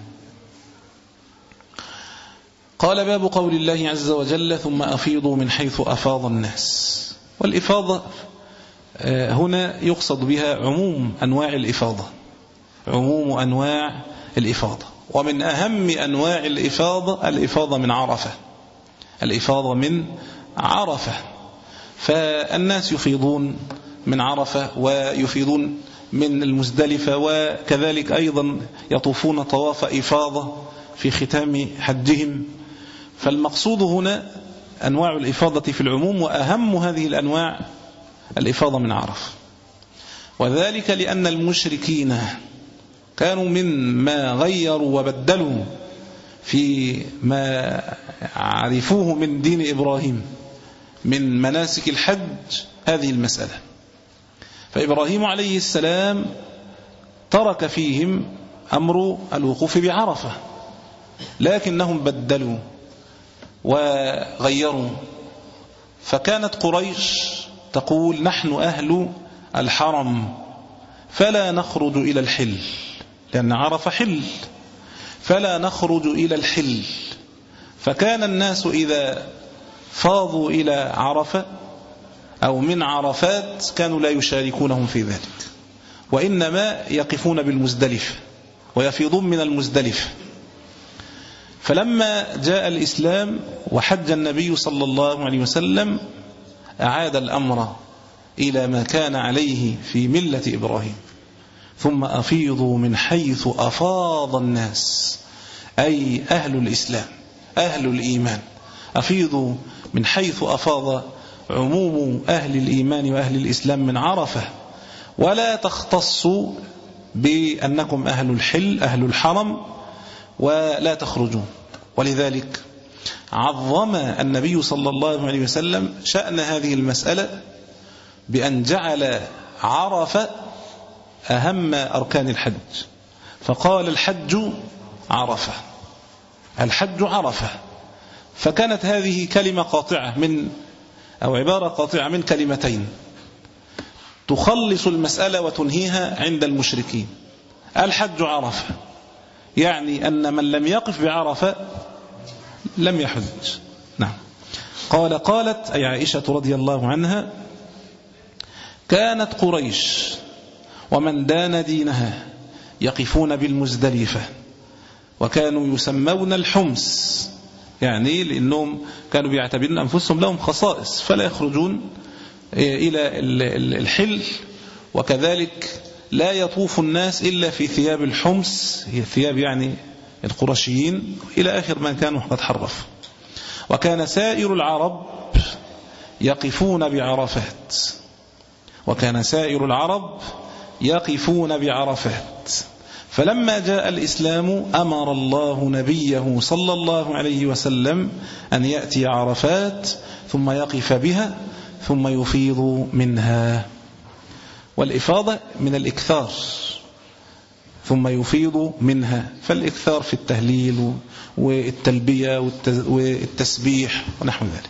قال باب قول الله عز وجل ثم أفيضوا من حيث أفاض الناس. والإفاضة هنا يقصد بها عموم أنواع الإفاضة، عموم أنواع الإفاضة. ومن أهم أنواع الإفاضة الإفاضة من عرفة، الإفاضة من عرفة. فالناس يفيضون من عرفة ويفيضون من المزدلفة، وكذلك أيضا يطوفون طواف إفاضة في ختام حجهم. فالمقصود هنا أنواع الإفاضة في العموم، وأهم هذه الأنواع الإفاضة من عرفة. وذلك لأن المشركين كانوا مما غيروا وبدلوا في ما عرفوه من دين إبراهيم من مناسك الحج هذه المسألة. فإبراهيم عليه السلام ترك فيهم أمر الوقوف بعرفة، لكنهم بدلوا وغيروا. فكانت قريش تقول نحن أهل الحرم فلا نخرج إلى الحل، لأن عرفة حل، فلا نخرج إلى الحل. فكان الناس إذا فاضوا إلى عرفة أو من عرفات كانوا لا يشاركونهم في ذلك، وإنما يقفون بالمزدلفة ويفيضون من المزدلفة. فلما جاء الإسلام وحج النبي صلى الله عليه وسلم أعاد الأمر إلى ما كان عليه في ملة إبراهيم. ثم أفيضوا من حيث أفاض الناس، أي أهل الإسلام أهل الإيمان. أفيضوا من حيث أفاض عموم أهل الإيمان وأهل الإسلام من عرفة، ولا تختصوا بأنكم أهل الحل أهل الحرم ولا تخرجون. ولذلك عظم النبي صلى الله عليه وسلم شأن هذه المسألة بأن جعل عرفة أهم أركان الحج، فقال الحج عرفة، الحج عرفة. فكانت هذه كلمة قاطعة من أو عبارة قاطعة من كلمتين تخلص المسألة وتنهيها عند المشركين. الحج عرفة يعني أن من لم يقف بعرفة لم يحج. نعم. قال قالت أي عائشة رضي الله عنها: كانت قريش ومن دان دينها يقفون بالمزدلفة وكانوا يسمون الحمص، يعني لأنهم كانوا بيعتبرون أنفسهم لهم خصائص فلا يخرجون إلى الحل، وكذلك لا يطوف الناس إلا في ثياب الحمص، هي ثياب يعني القرشيين، إلى آخر ما كانوا قد حرفوا. وكان سائر العرب يقفون بعرفات وكان سائر العرب يقفون بعرفات فلما جاء الإسلام أمر الله نبيه صلى الله عليه وسلم أن يأتي عرفات ثم يقف بها ثم يفيض منها. والإفاضة من الإكثار، ثم يفيض منها، فالإكثار في التهليل والتلبية والتسبيح ونحو ذلك.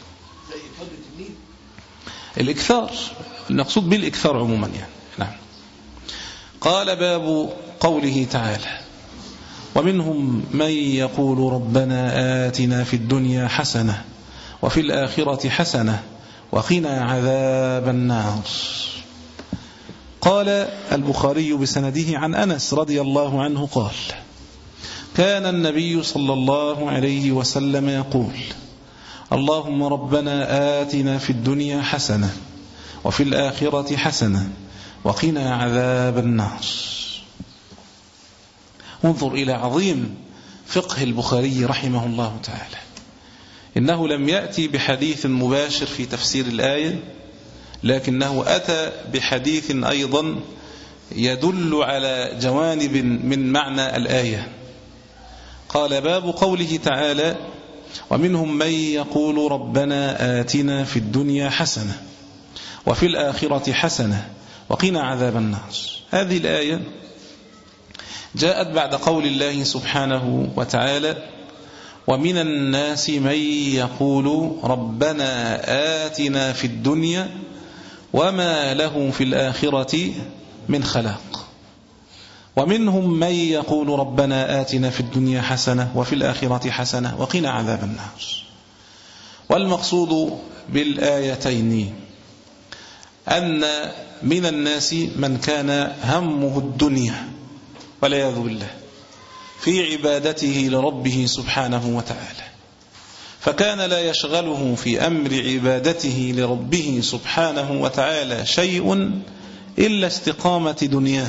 الإكثار المقصود بالإكثار عموما يعني. نعم. قال: باب قوله تعالى: ومنهم من يقول ربنا آتنا في الدنيا حسنة وفي الآخرة حسنة وقنا عذاب النار. قال البخاري بسنده عن أنس رضي الله عنه قال: كان النبي صلى الله عليه وسلم يقول: اللهم ربنا آتنا في الدنيا حسنة وفي الآخرة حسنة وقنا عذاب النار. انظر إلى عظيم فقه البخاري رحمه الله تعالى، إنه لم يأتي بحديث مباشر في تفسير الآية، لكنه أتى بحديث أيضا يدل على جوانب من معنى الآية. قال: باب قوله تعالى: ومنهم من يقول ربنا آتنا في الدنيا حسنة وفي الآخرة حسنة وقنا عذاب النار. هذه الآية جاءت بعد قول الله سبحانه وتعالى: ومن الناس من يقول ربنا آتنا في الدنيا وما له في الآخرة من خلاق. ومنهم من يقول ربنا آتنا في الدنيا حسنة وفي الآخرة حسنة وقنا عذاب النار. والمقصود بالآيتين أن من الناس من كان همه الدنيا والعياذ بالله في عبادته لربه سبحانه وتعالى، فكان لا يشغله في أمر عبادته لربه سبحانه وتعالى شيء إلا استقامة دنياه.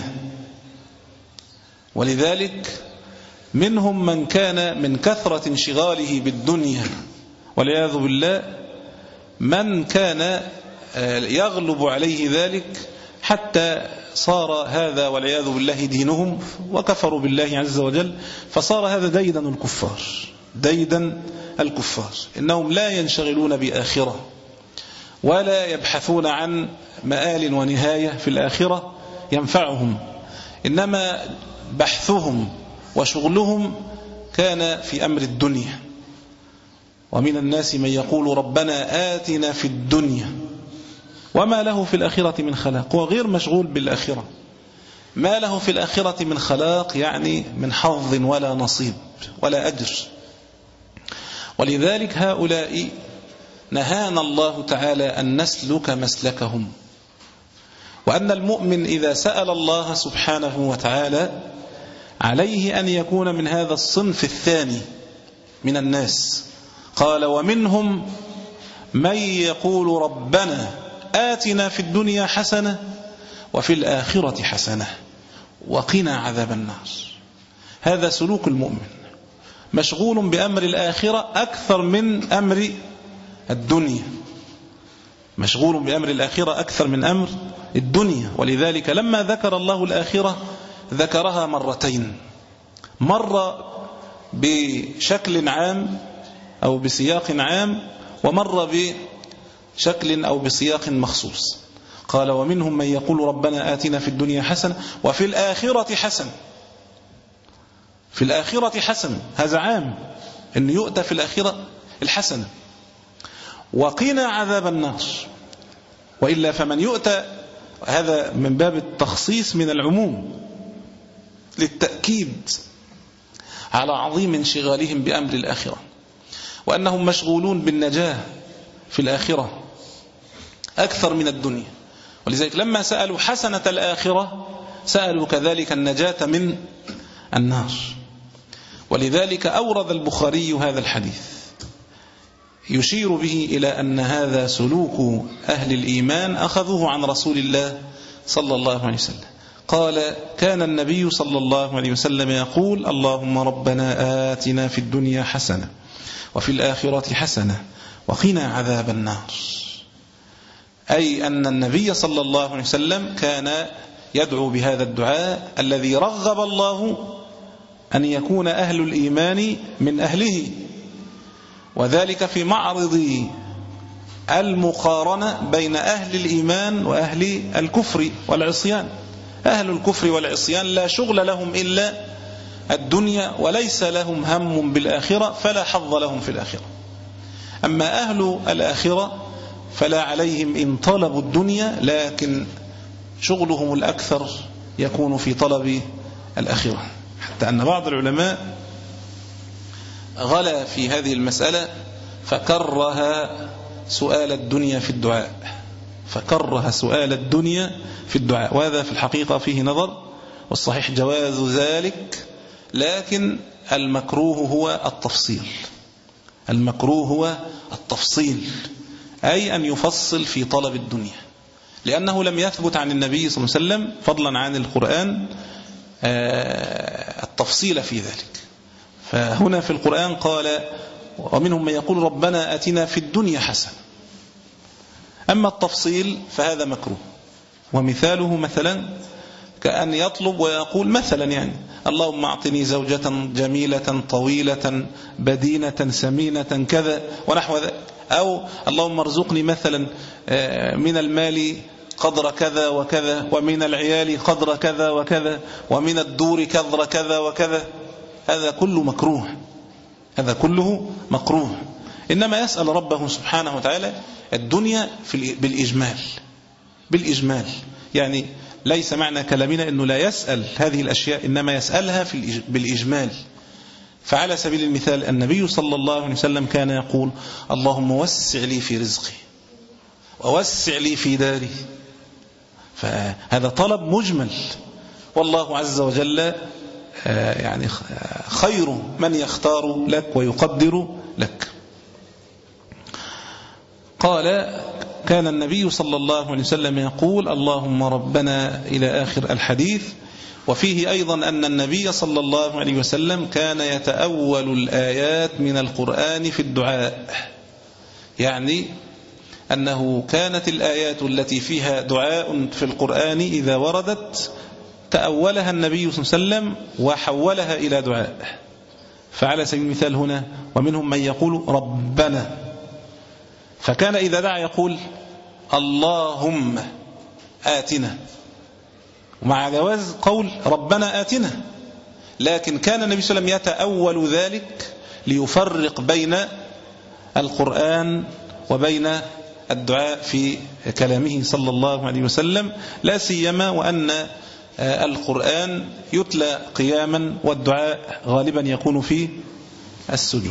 ولذلك منهم من كان من كثرة انشغاله بالدنيا والعياذ بالله من كان يغلب عليه ذلك حتى صار هذا والعياذ بالله دينهم وكفروا بالله عز وجل، فصار هذا ديدا الكفار، ديدا الكفار. إنهم لا ينشغلون بآخرة ولا يبحثون عن مآل ونهاية في الآخرة ينفعهم، إنما بحثهم وشغلهم كان في أمر الدنيا. ومن الناس من يقول ربنا آتنا في الدنيا وما له في الآخرة من خلاق، وغير مشغول بالآخرة. ما له في الآخرة من خلاق يعني من حظ ولا نصيب ولا أجر. ولذلك هؤلاء نهانا الله تعالى أن نسلك مسلكهم، وأن المؤمن إذا سأل الله سبحانه وتعالى عليه أن يكون من هذا الصنف الثاني من الناس. قال: ومنهم من يقول ربنا آتنا في الدنيا حسنة وفي الآخرة حسنة وقنا عذاب النار. هذا سلوك المؤمن، مشغول بأمر الآخرة أكثر من أمر الدنيا، مشغول بأمر الآخرة أكثر من أمر الدنيا. ولذلك لما ذكر الله الآخرة ذكرها مرتين، مرة بشكل عام أو بسياق عام، ومرة بشكل أو بسياق مخصوص. قال ومنهم من يقول ربنا آتنا في الدنيا حسنة وفي الآخرة حسنة. في الآخرة حسنة هذا عام، أن يؤتى في الآخرة الحسنة. وقنا عذاب النار، وإلا فمن يؤتى، هذا من باب التخصيص من العموم للتأكيد على عظيم انشغالهم بأمر الآخرة، وأنهم مشغولون بالنجاة في الآخرة أكثر من الدنيا. ولذلك لما سألوا حسنة الآخرة سألوا كذلك النجاة من النار. ولذلك أورد البخاري هذا الحديث يشير به إلى أن هذا سلوك أهل الإيمان أخذوه عن رسول الله صلى الله عليه وسلم. قال كان النبي صلى الله عليه وسلم يقول اللهم ربنا آتنا في الدنيا حسنة وفي الآخرة حسنة وقنا عذاب النار. أي أن النبي صلى الله عليه وسلم كان يدعو بهذا الدعاء الذي رغب الله أن يكون أهل الإيمان من أهله، وذلك في معرض المقارنة بين أهل الإيمان وأهل الكفر والعصيان. أهل الكفر والعصيان لا شغل لهم إلا الدنيا، وليس لهم هم بالآخرة، فلا حظ لهم في الآخرة. أما أهل الآخرة فلا عليهم إن طلبوا الدنيا، لكن شغلهم الأكثر يكون في طلب الآخرة. حتى أن بعض العلماء غلا في هذه المسألة فكره سؤال الدنيا في الدعاء، فكره سؤال الدنيا في الدعاء، وهذا في الحقيقة فيه نظر، والصحيح جواز ذلك، لكن المكروه هو التفصيل. المكروه هو التفصيل، أي أن يفصل في طلب الدنيا، لأنه لم يثبت عن النبي صلى الله عليه وسلم فضلا عن القرآن التفصيل في ذلك. فهنا في القرآن قال ومنهم من يقول ربنا آتنا في الدنيا حسنة. أما التفصيل فهذا مكروه. ومثاله مثلا كأن يطلب ويقول مثلا يعني اللهم أعطني زوجة جميلة طويلة بدينة سمينة كذا ونحو ذلك، أو اللهم ارزقني مثلا من المال قدر كذا وكذا، ومن العيال قدر كذا وكذا، ومن الدور قدر كذا وكذا. هذا كله مكروه، هذا كله مكروه. إنما يسأل ربه سبحانه وتعالى الدنيا في بالإجمال، بالإجمال يعني ليس معنى كلامنا أنه لا يسأل هذه الأشياء، إنما يسألها في بالإجمال. فعلى سبيل المثال النبي صلى الله عليه وسلم كان يقول اللهم وسع لي في رزقي ووسع لي في داري. فهذا طلب مجمل، والله عز وجل يعني خير من يختار لك ويقدر لك. قال كان النبي صلى الله عليه وسلم يقول اللهم ربنا إلى آخر الحديث. وفيه أيضا أن النبي صلى الله عليه وسلم كان يتأول الآيات من القرآن في الدعاء، يعني أنه كانت الآيات التي فيها دعاء في القرآن إذا وردت تأولها النبي صلى الله عليه وسلم وحولها إلى دعاء. فعلى سبيل المثال هنا ومنهم من يقول ربنا، فكان إذا دعا يقول اللهم آتنا، ومع جواز قول ربنا آتنا، لكن كان النبي صلى الله عليه وسلم يتأول ذلك ليفرق بين القرآن وبين الدعاء في كلامه صلى الله عليه وسلم، لا سيما وأن القرآن يتلى قياما والدعاء غالبا يكون في السجود.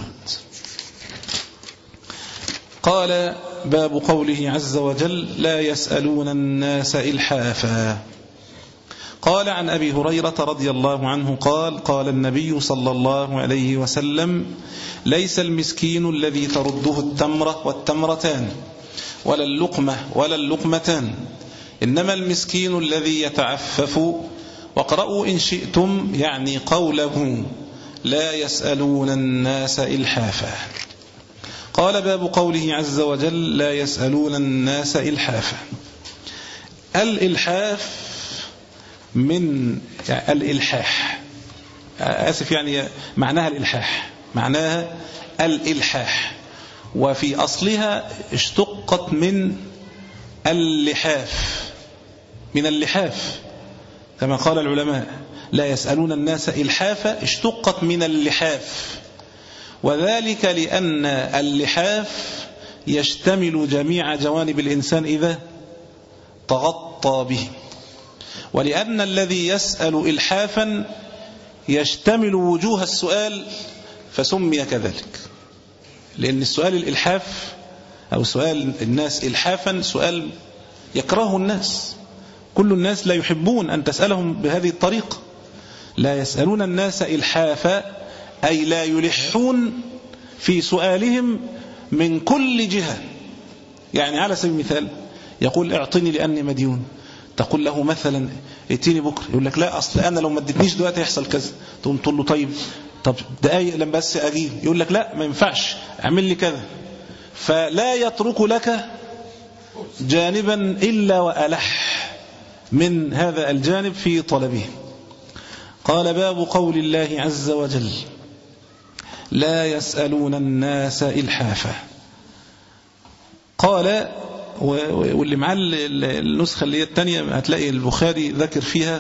قال باب قوله عز وجل لا يسألون الناس إلحافا. قال عن أبي هريرة رضي الله عنه قال قال النبي صلى الله عليه وسلم ليس المسكين الذي ترده التمرة والتمرتان ولا اللقمة ولا اللقمتان، إنما المسكين الذي يتعفف. واقرأوا إن شئتم يعني قوله لا يسألون الناس إلحافا. قال باب قوله عز وجل لا يسألون الناس إلحافا. الإلحاف من الإلحاح. آسف يعني معناها الإلحاح، معناها الإلحاح، وفي أصلها اشتقت من اللحاف، من اللحاف كما قال العلماء لا يسألون الناس إلحافا، اشتقت من اللحاف، وذلك لأن اللحاف يشتمل جميع جوانب الإنسان إذا تغطى به، ولأن الذي يسأل إلحافا يشتمل وجوه السؤال فسمي كذلك، لأن السؤال الإلحاف أو سؤال الناس إلحافا سؤال يكرهه الناس، كل الناس لا يحبون أن تسألهم بهذه الطريقة. لا يسألون الناس إلحافا أي لا يلحون في سؤالهم من كل جهة. يعني على سبيل المثال يقول اعطني لأني مديون، تقول له مثلا ائتيني بكرة، يقول لك لا أصل أنا لو ما اديتنيش دلوقتي يحصل كذا، تقوم تقول له طيب طب دقايق لما بس أجيب، يقول لك لا ما ينفعش اعمل لي كذا، فلا يترك لك جانبا إلا وألح من هذا الجانب في طلبه. قال باب قول الله عز وجل لا يسألون الناس إلحافا. قال، واللي معاه النسخة اللي هي الثانية هتلاقي البخاري ذكر فيها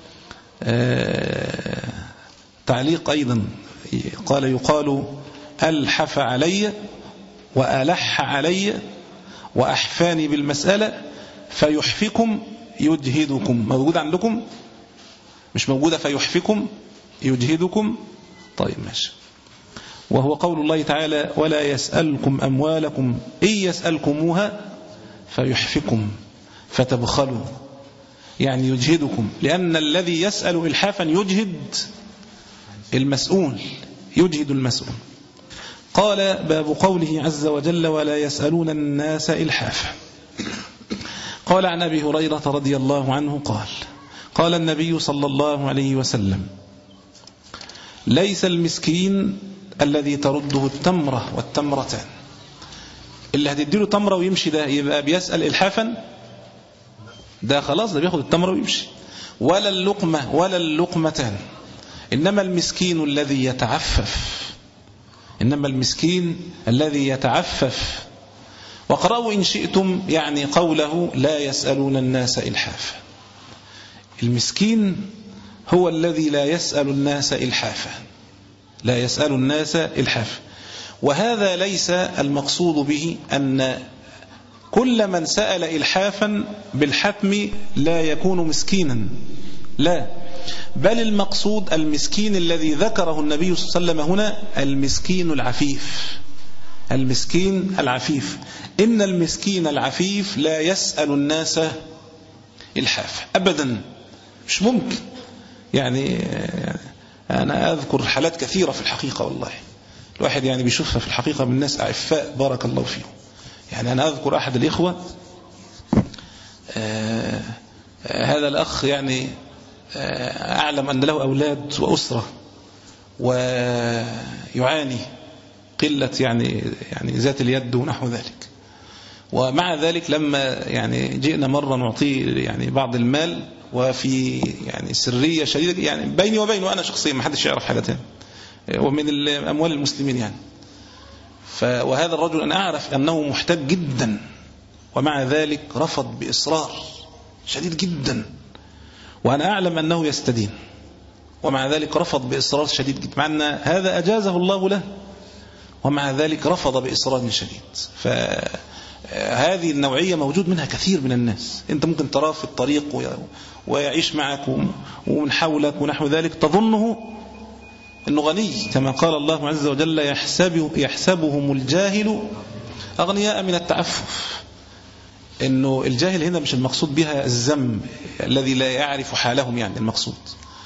تعليق أيضا، قال يقال ألحف علي وألح علي وأحفاني بالمسألة فيحفكم يجهدكم. موجود عندكم؟ مش موجودة فيحفكم يجهدكم؟ طيب ماشي. وهو قول الله تعالى ولا يسألكم أموالكم إن يسألكموها فيحفكم فتبخلوا، يعني يجهدكم، لأن الذي يسأل إلحافا يجهد المسؤول، يجهد المسؤول. قال باب قوله عز وجل ولا يسألون الناس إلحافا. قال عن أبي هريرة رضي الله عنه قال قال النبي صلى الله عليه وسلم ليس المسكين الذي ترده التمرة والتمرتان. اللي هتديله تمرة ويمشي ده يبقى بيسأل إلحافا؟ ده خلاص ده بياخد التمرة ويمشي. ولا اللقمة ولا اللقمتان، إنما المسكين الذي يتعفف، إنما المسكين الذي يتعفف. وقرأوا إن شئتم يعني قوله لا يسألون الناس إلحافا. المسكين هو الذي لا يسأل الناس إلحافا، لا يسأل الناس إلحافا. وهذا ليس المقصود به أن كل من سأل إلحافا بالحتم لا يكون مسكينا، لا، بل المقصود المسكين الذي ذكره النبي صلى الله عليه وسلم هنا المسكين العفيف، المسكين العفيف. إن المسكين العفيف لا يسأل الناس إلحافا أبدا، مش ممكن. يعني أنا أذكر حالات كثيرة في الحقيقة، والله الواحد يعني بيشوفها في الحقيقة من ناس أعفاء بارك الله فيهم. يعني أنا أذكر أحد الإخوة آه آه هذا الأخ يعني آه أعلم أن له أولاد وأسرة ويعاني قلة يعني يعني ذات اليد ونحو ذلك، ومع ذلك لما يعني جئنا مرة نعطيه يعني بعض المال وفي يعني سرية شديدة يعني بيني وبينه أنا شخصيا ما حدش يعرف حاجة تاني ومن أموال المسلمين يعني. وهذا الرجل أنا أعرف أنه محتاج جدا، ومع ذلك رفض بإصرار شديد جدا، وأنا أعلم أنه يستدين، ومع ذلك رفض بإصرار شديد جدا، مع أن هذا أجازه الله له، ومع ذلك رفض بإصرار شديد. فهذه النوعية موجود منها كثير من الناس، أنت ممكن تراه في الطريق ويعيش معك ومن حولك ونحو ذلك تظنه أنه غني، كما قال الله عز وجل يحسب يحسبهم الجاهل أغنياء من التعفف. أنه الجاهل هنا مش المقصود بها الذم الذي لا يعرف حالهم، يعني المقصود.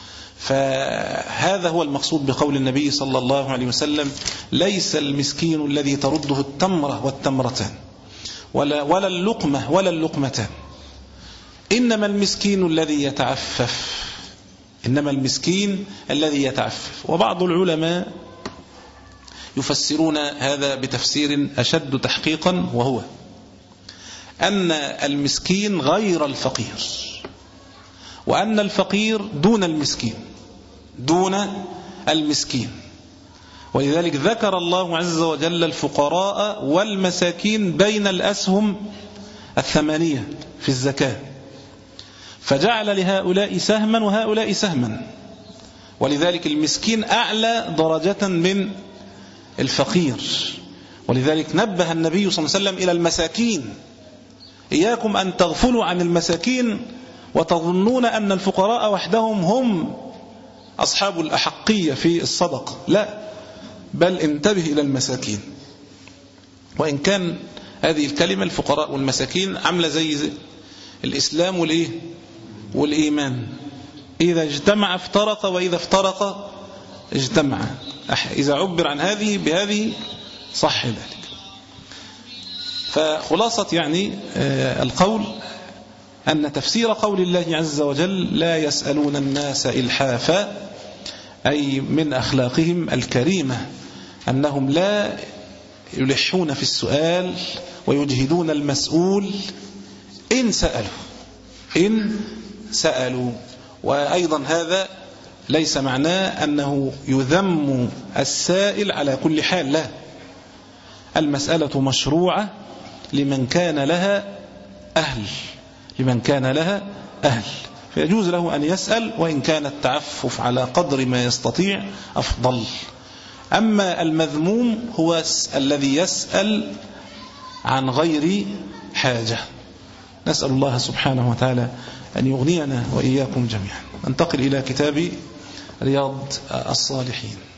فهذا هو المقصود بقول النبي صلى الله عليه وسلم ليس المسكين الذي ترده التمرة والتمرتان ولا, ولا اللقمة ولا اللقمتان، إنما المسكين الذي يتعفف، إنما المسكين الذي يتعفف. وبعض العلماء يفسرون هذا بتفسير أشد تحقيقا، وهو أن المسكين غير الفقير، وأن الفقير دون المسكين دون المسكين. ولذلك ذكر الله عز وجل الفقراء والمساكين بين الأسهم الثمانية في الزكاة، فجعل لهؤلاء سهما وهؤلاء سهما. ولذلك المسكين أعلى درجة من الفقير. ولذلك نبه النبي صلى الله عليه وسلم إلى المساكين: إياكم أن تغفلوا عن المساكين وتظنون أن الفقراء وحدهم هم أصحاب الأحقية في الصدقة، لا، بل انتبه إلى المساكين. وإن كان هذه الكلمة الفقراء والمساكين عاملة زي, زي الإسلام والإيه والإيمان، إذا اجتمع افترق وإذا افترق اجتمع. إذا عبر عن هذه بهذه صح ذلك. فخلاصة يعني القول أن تفسير قول الله عز وجل: لا يسألون الناس إلحافا، أي من أخلاقهم الكريمة أنهم لا يلحون في السؤال ويجهدون المسؤول إن سألوا إن سألوا. وأيضا هذا ليس معناه أنه يذم السائل على كل حال، لا، المسألة مشروعة لمن كان لها أهل لمن كان لها أهل فيجوز له أن يسأل، وإن كان التعفف على قدر ما يستطيع أفضل. أما المذموم هو الذي يسأل عن غير حاجة. نسأل الله سبحانه وتعالى أن يغنينا وإياكم جميعا. ننتقل إلى كتاب رياض الصالحين.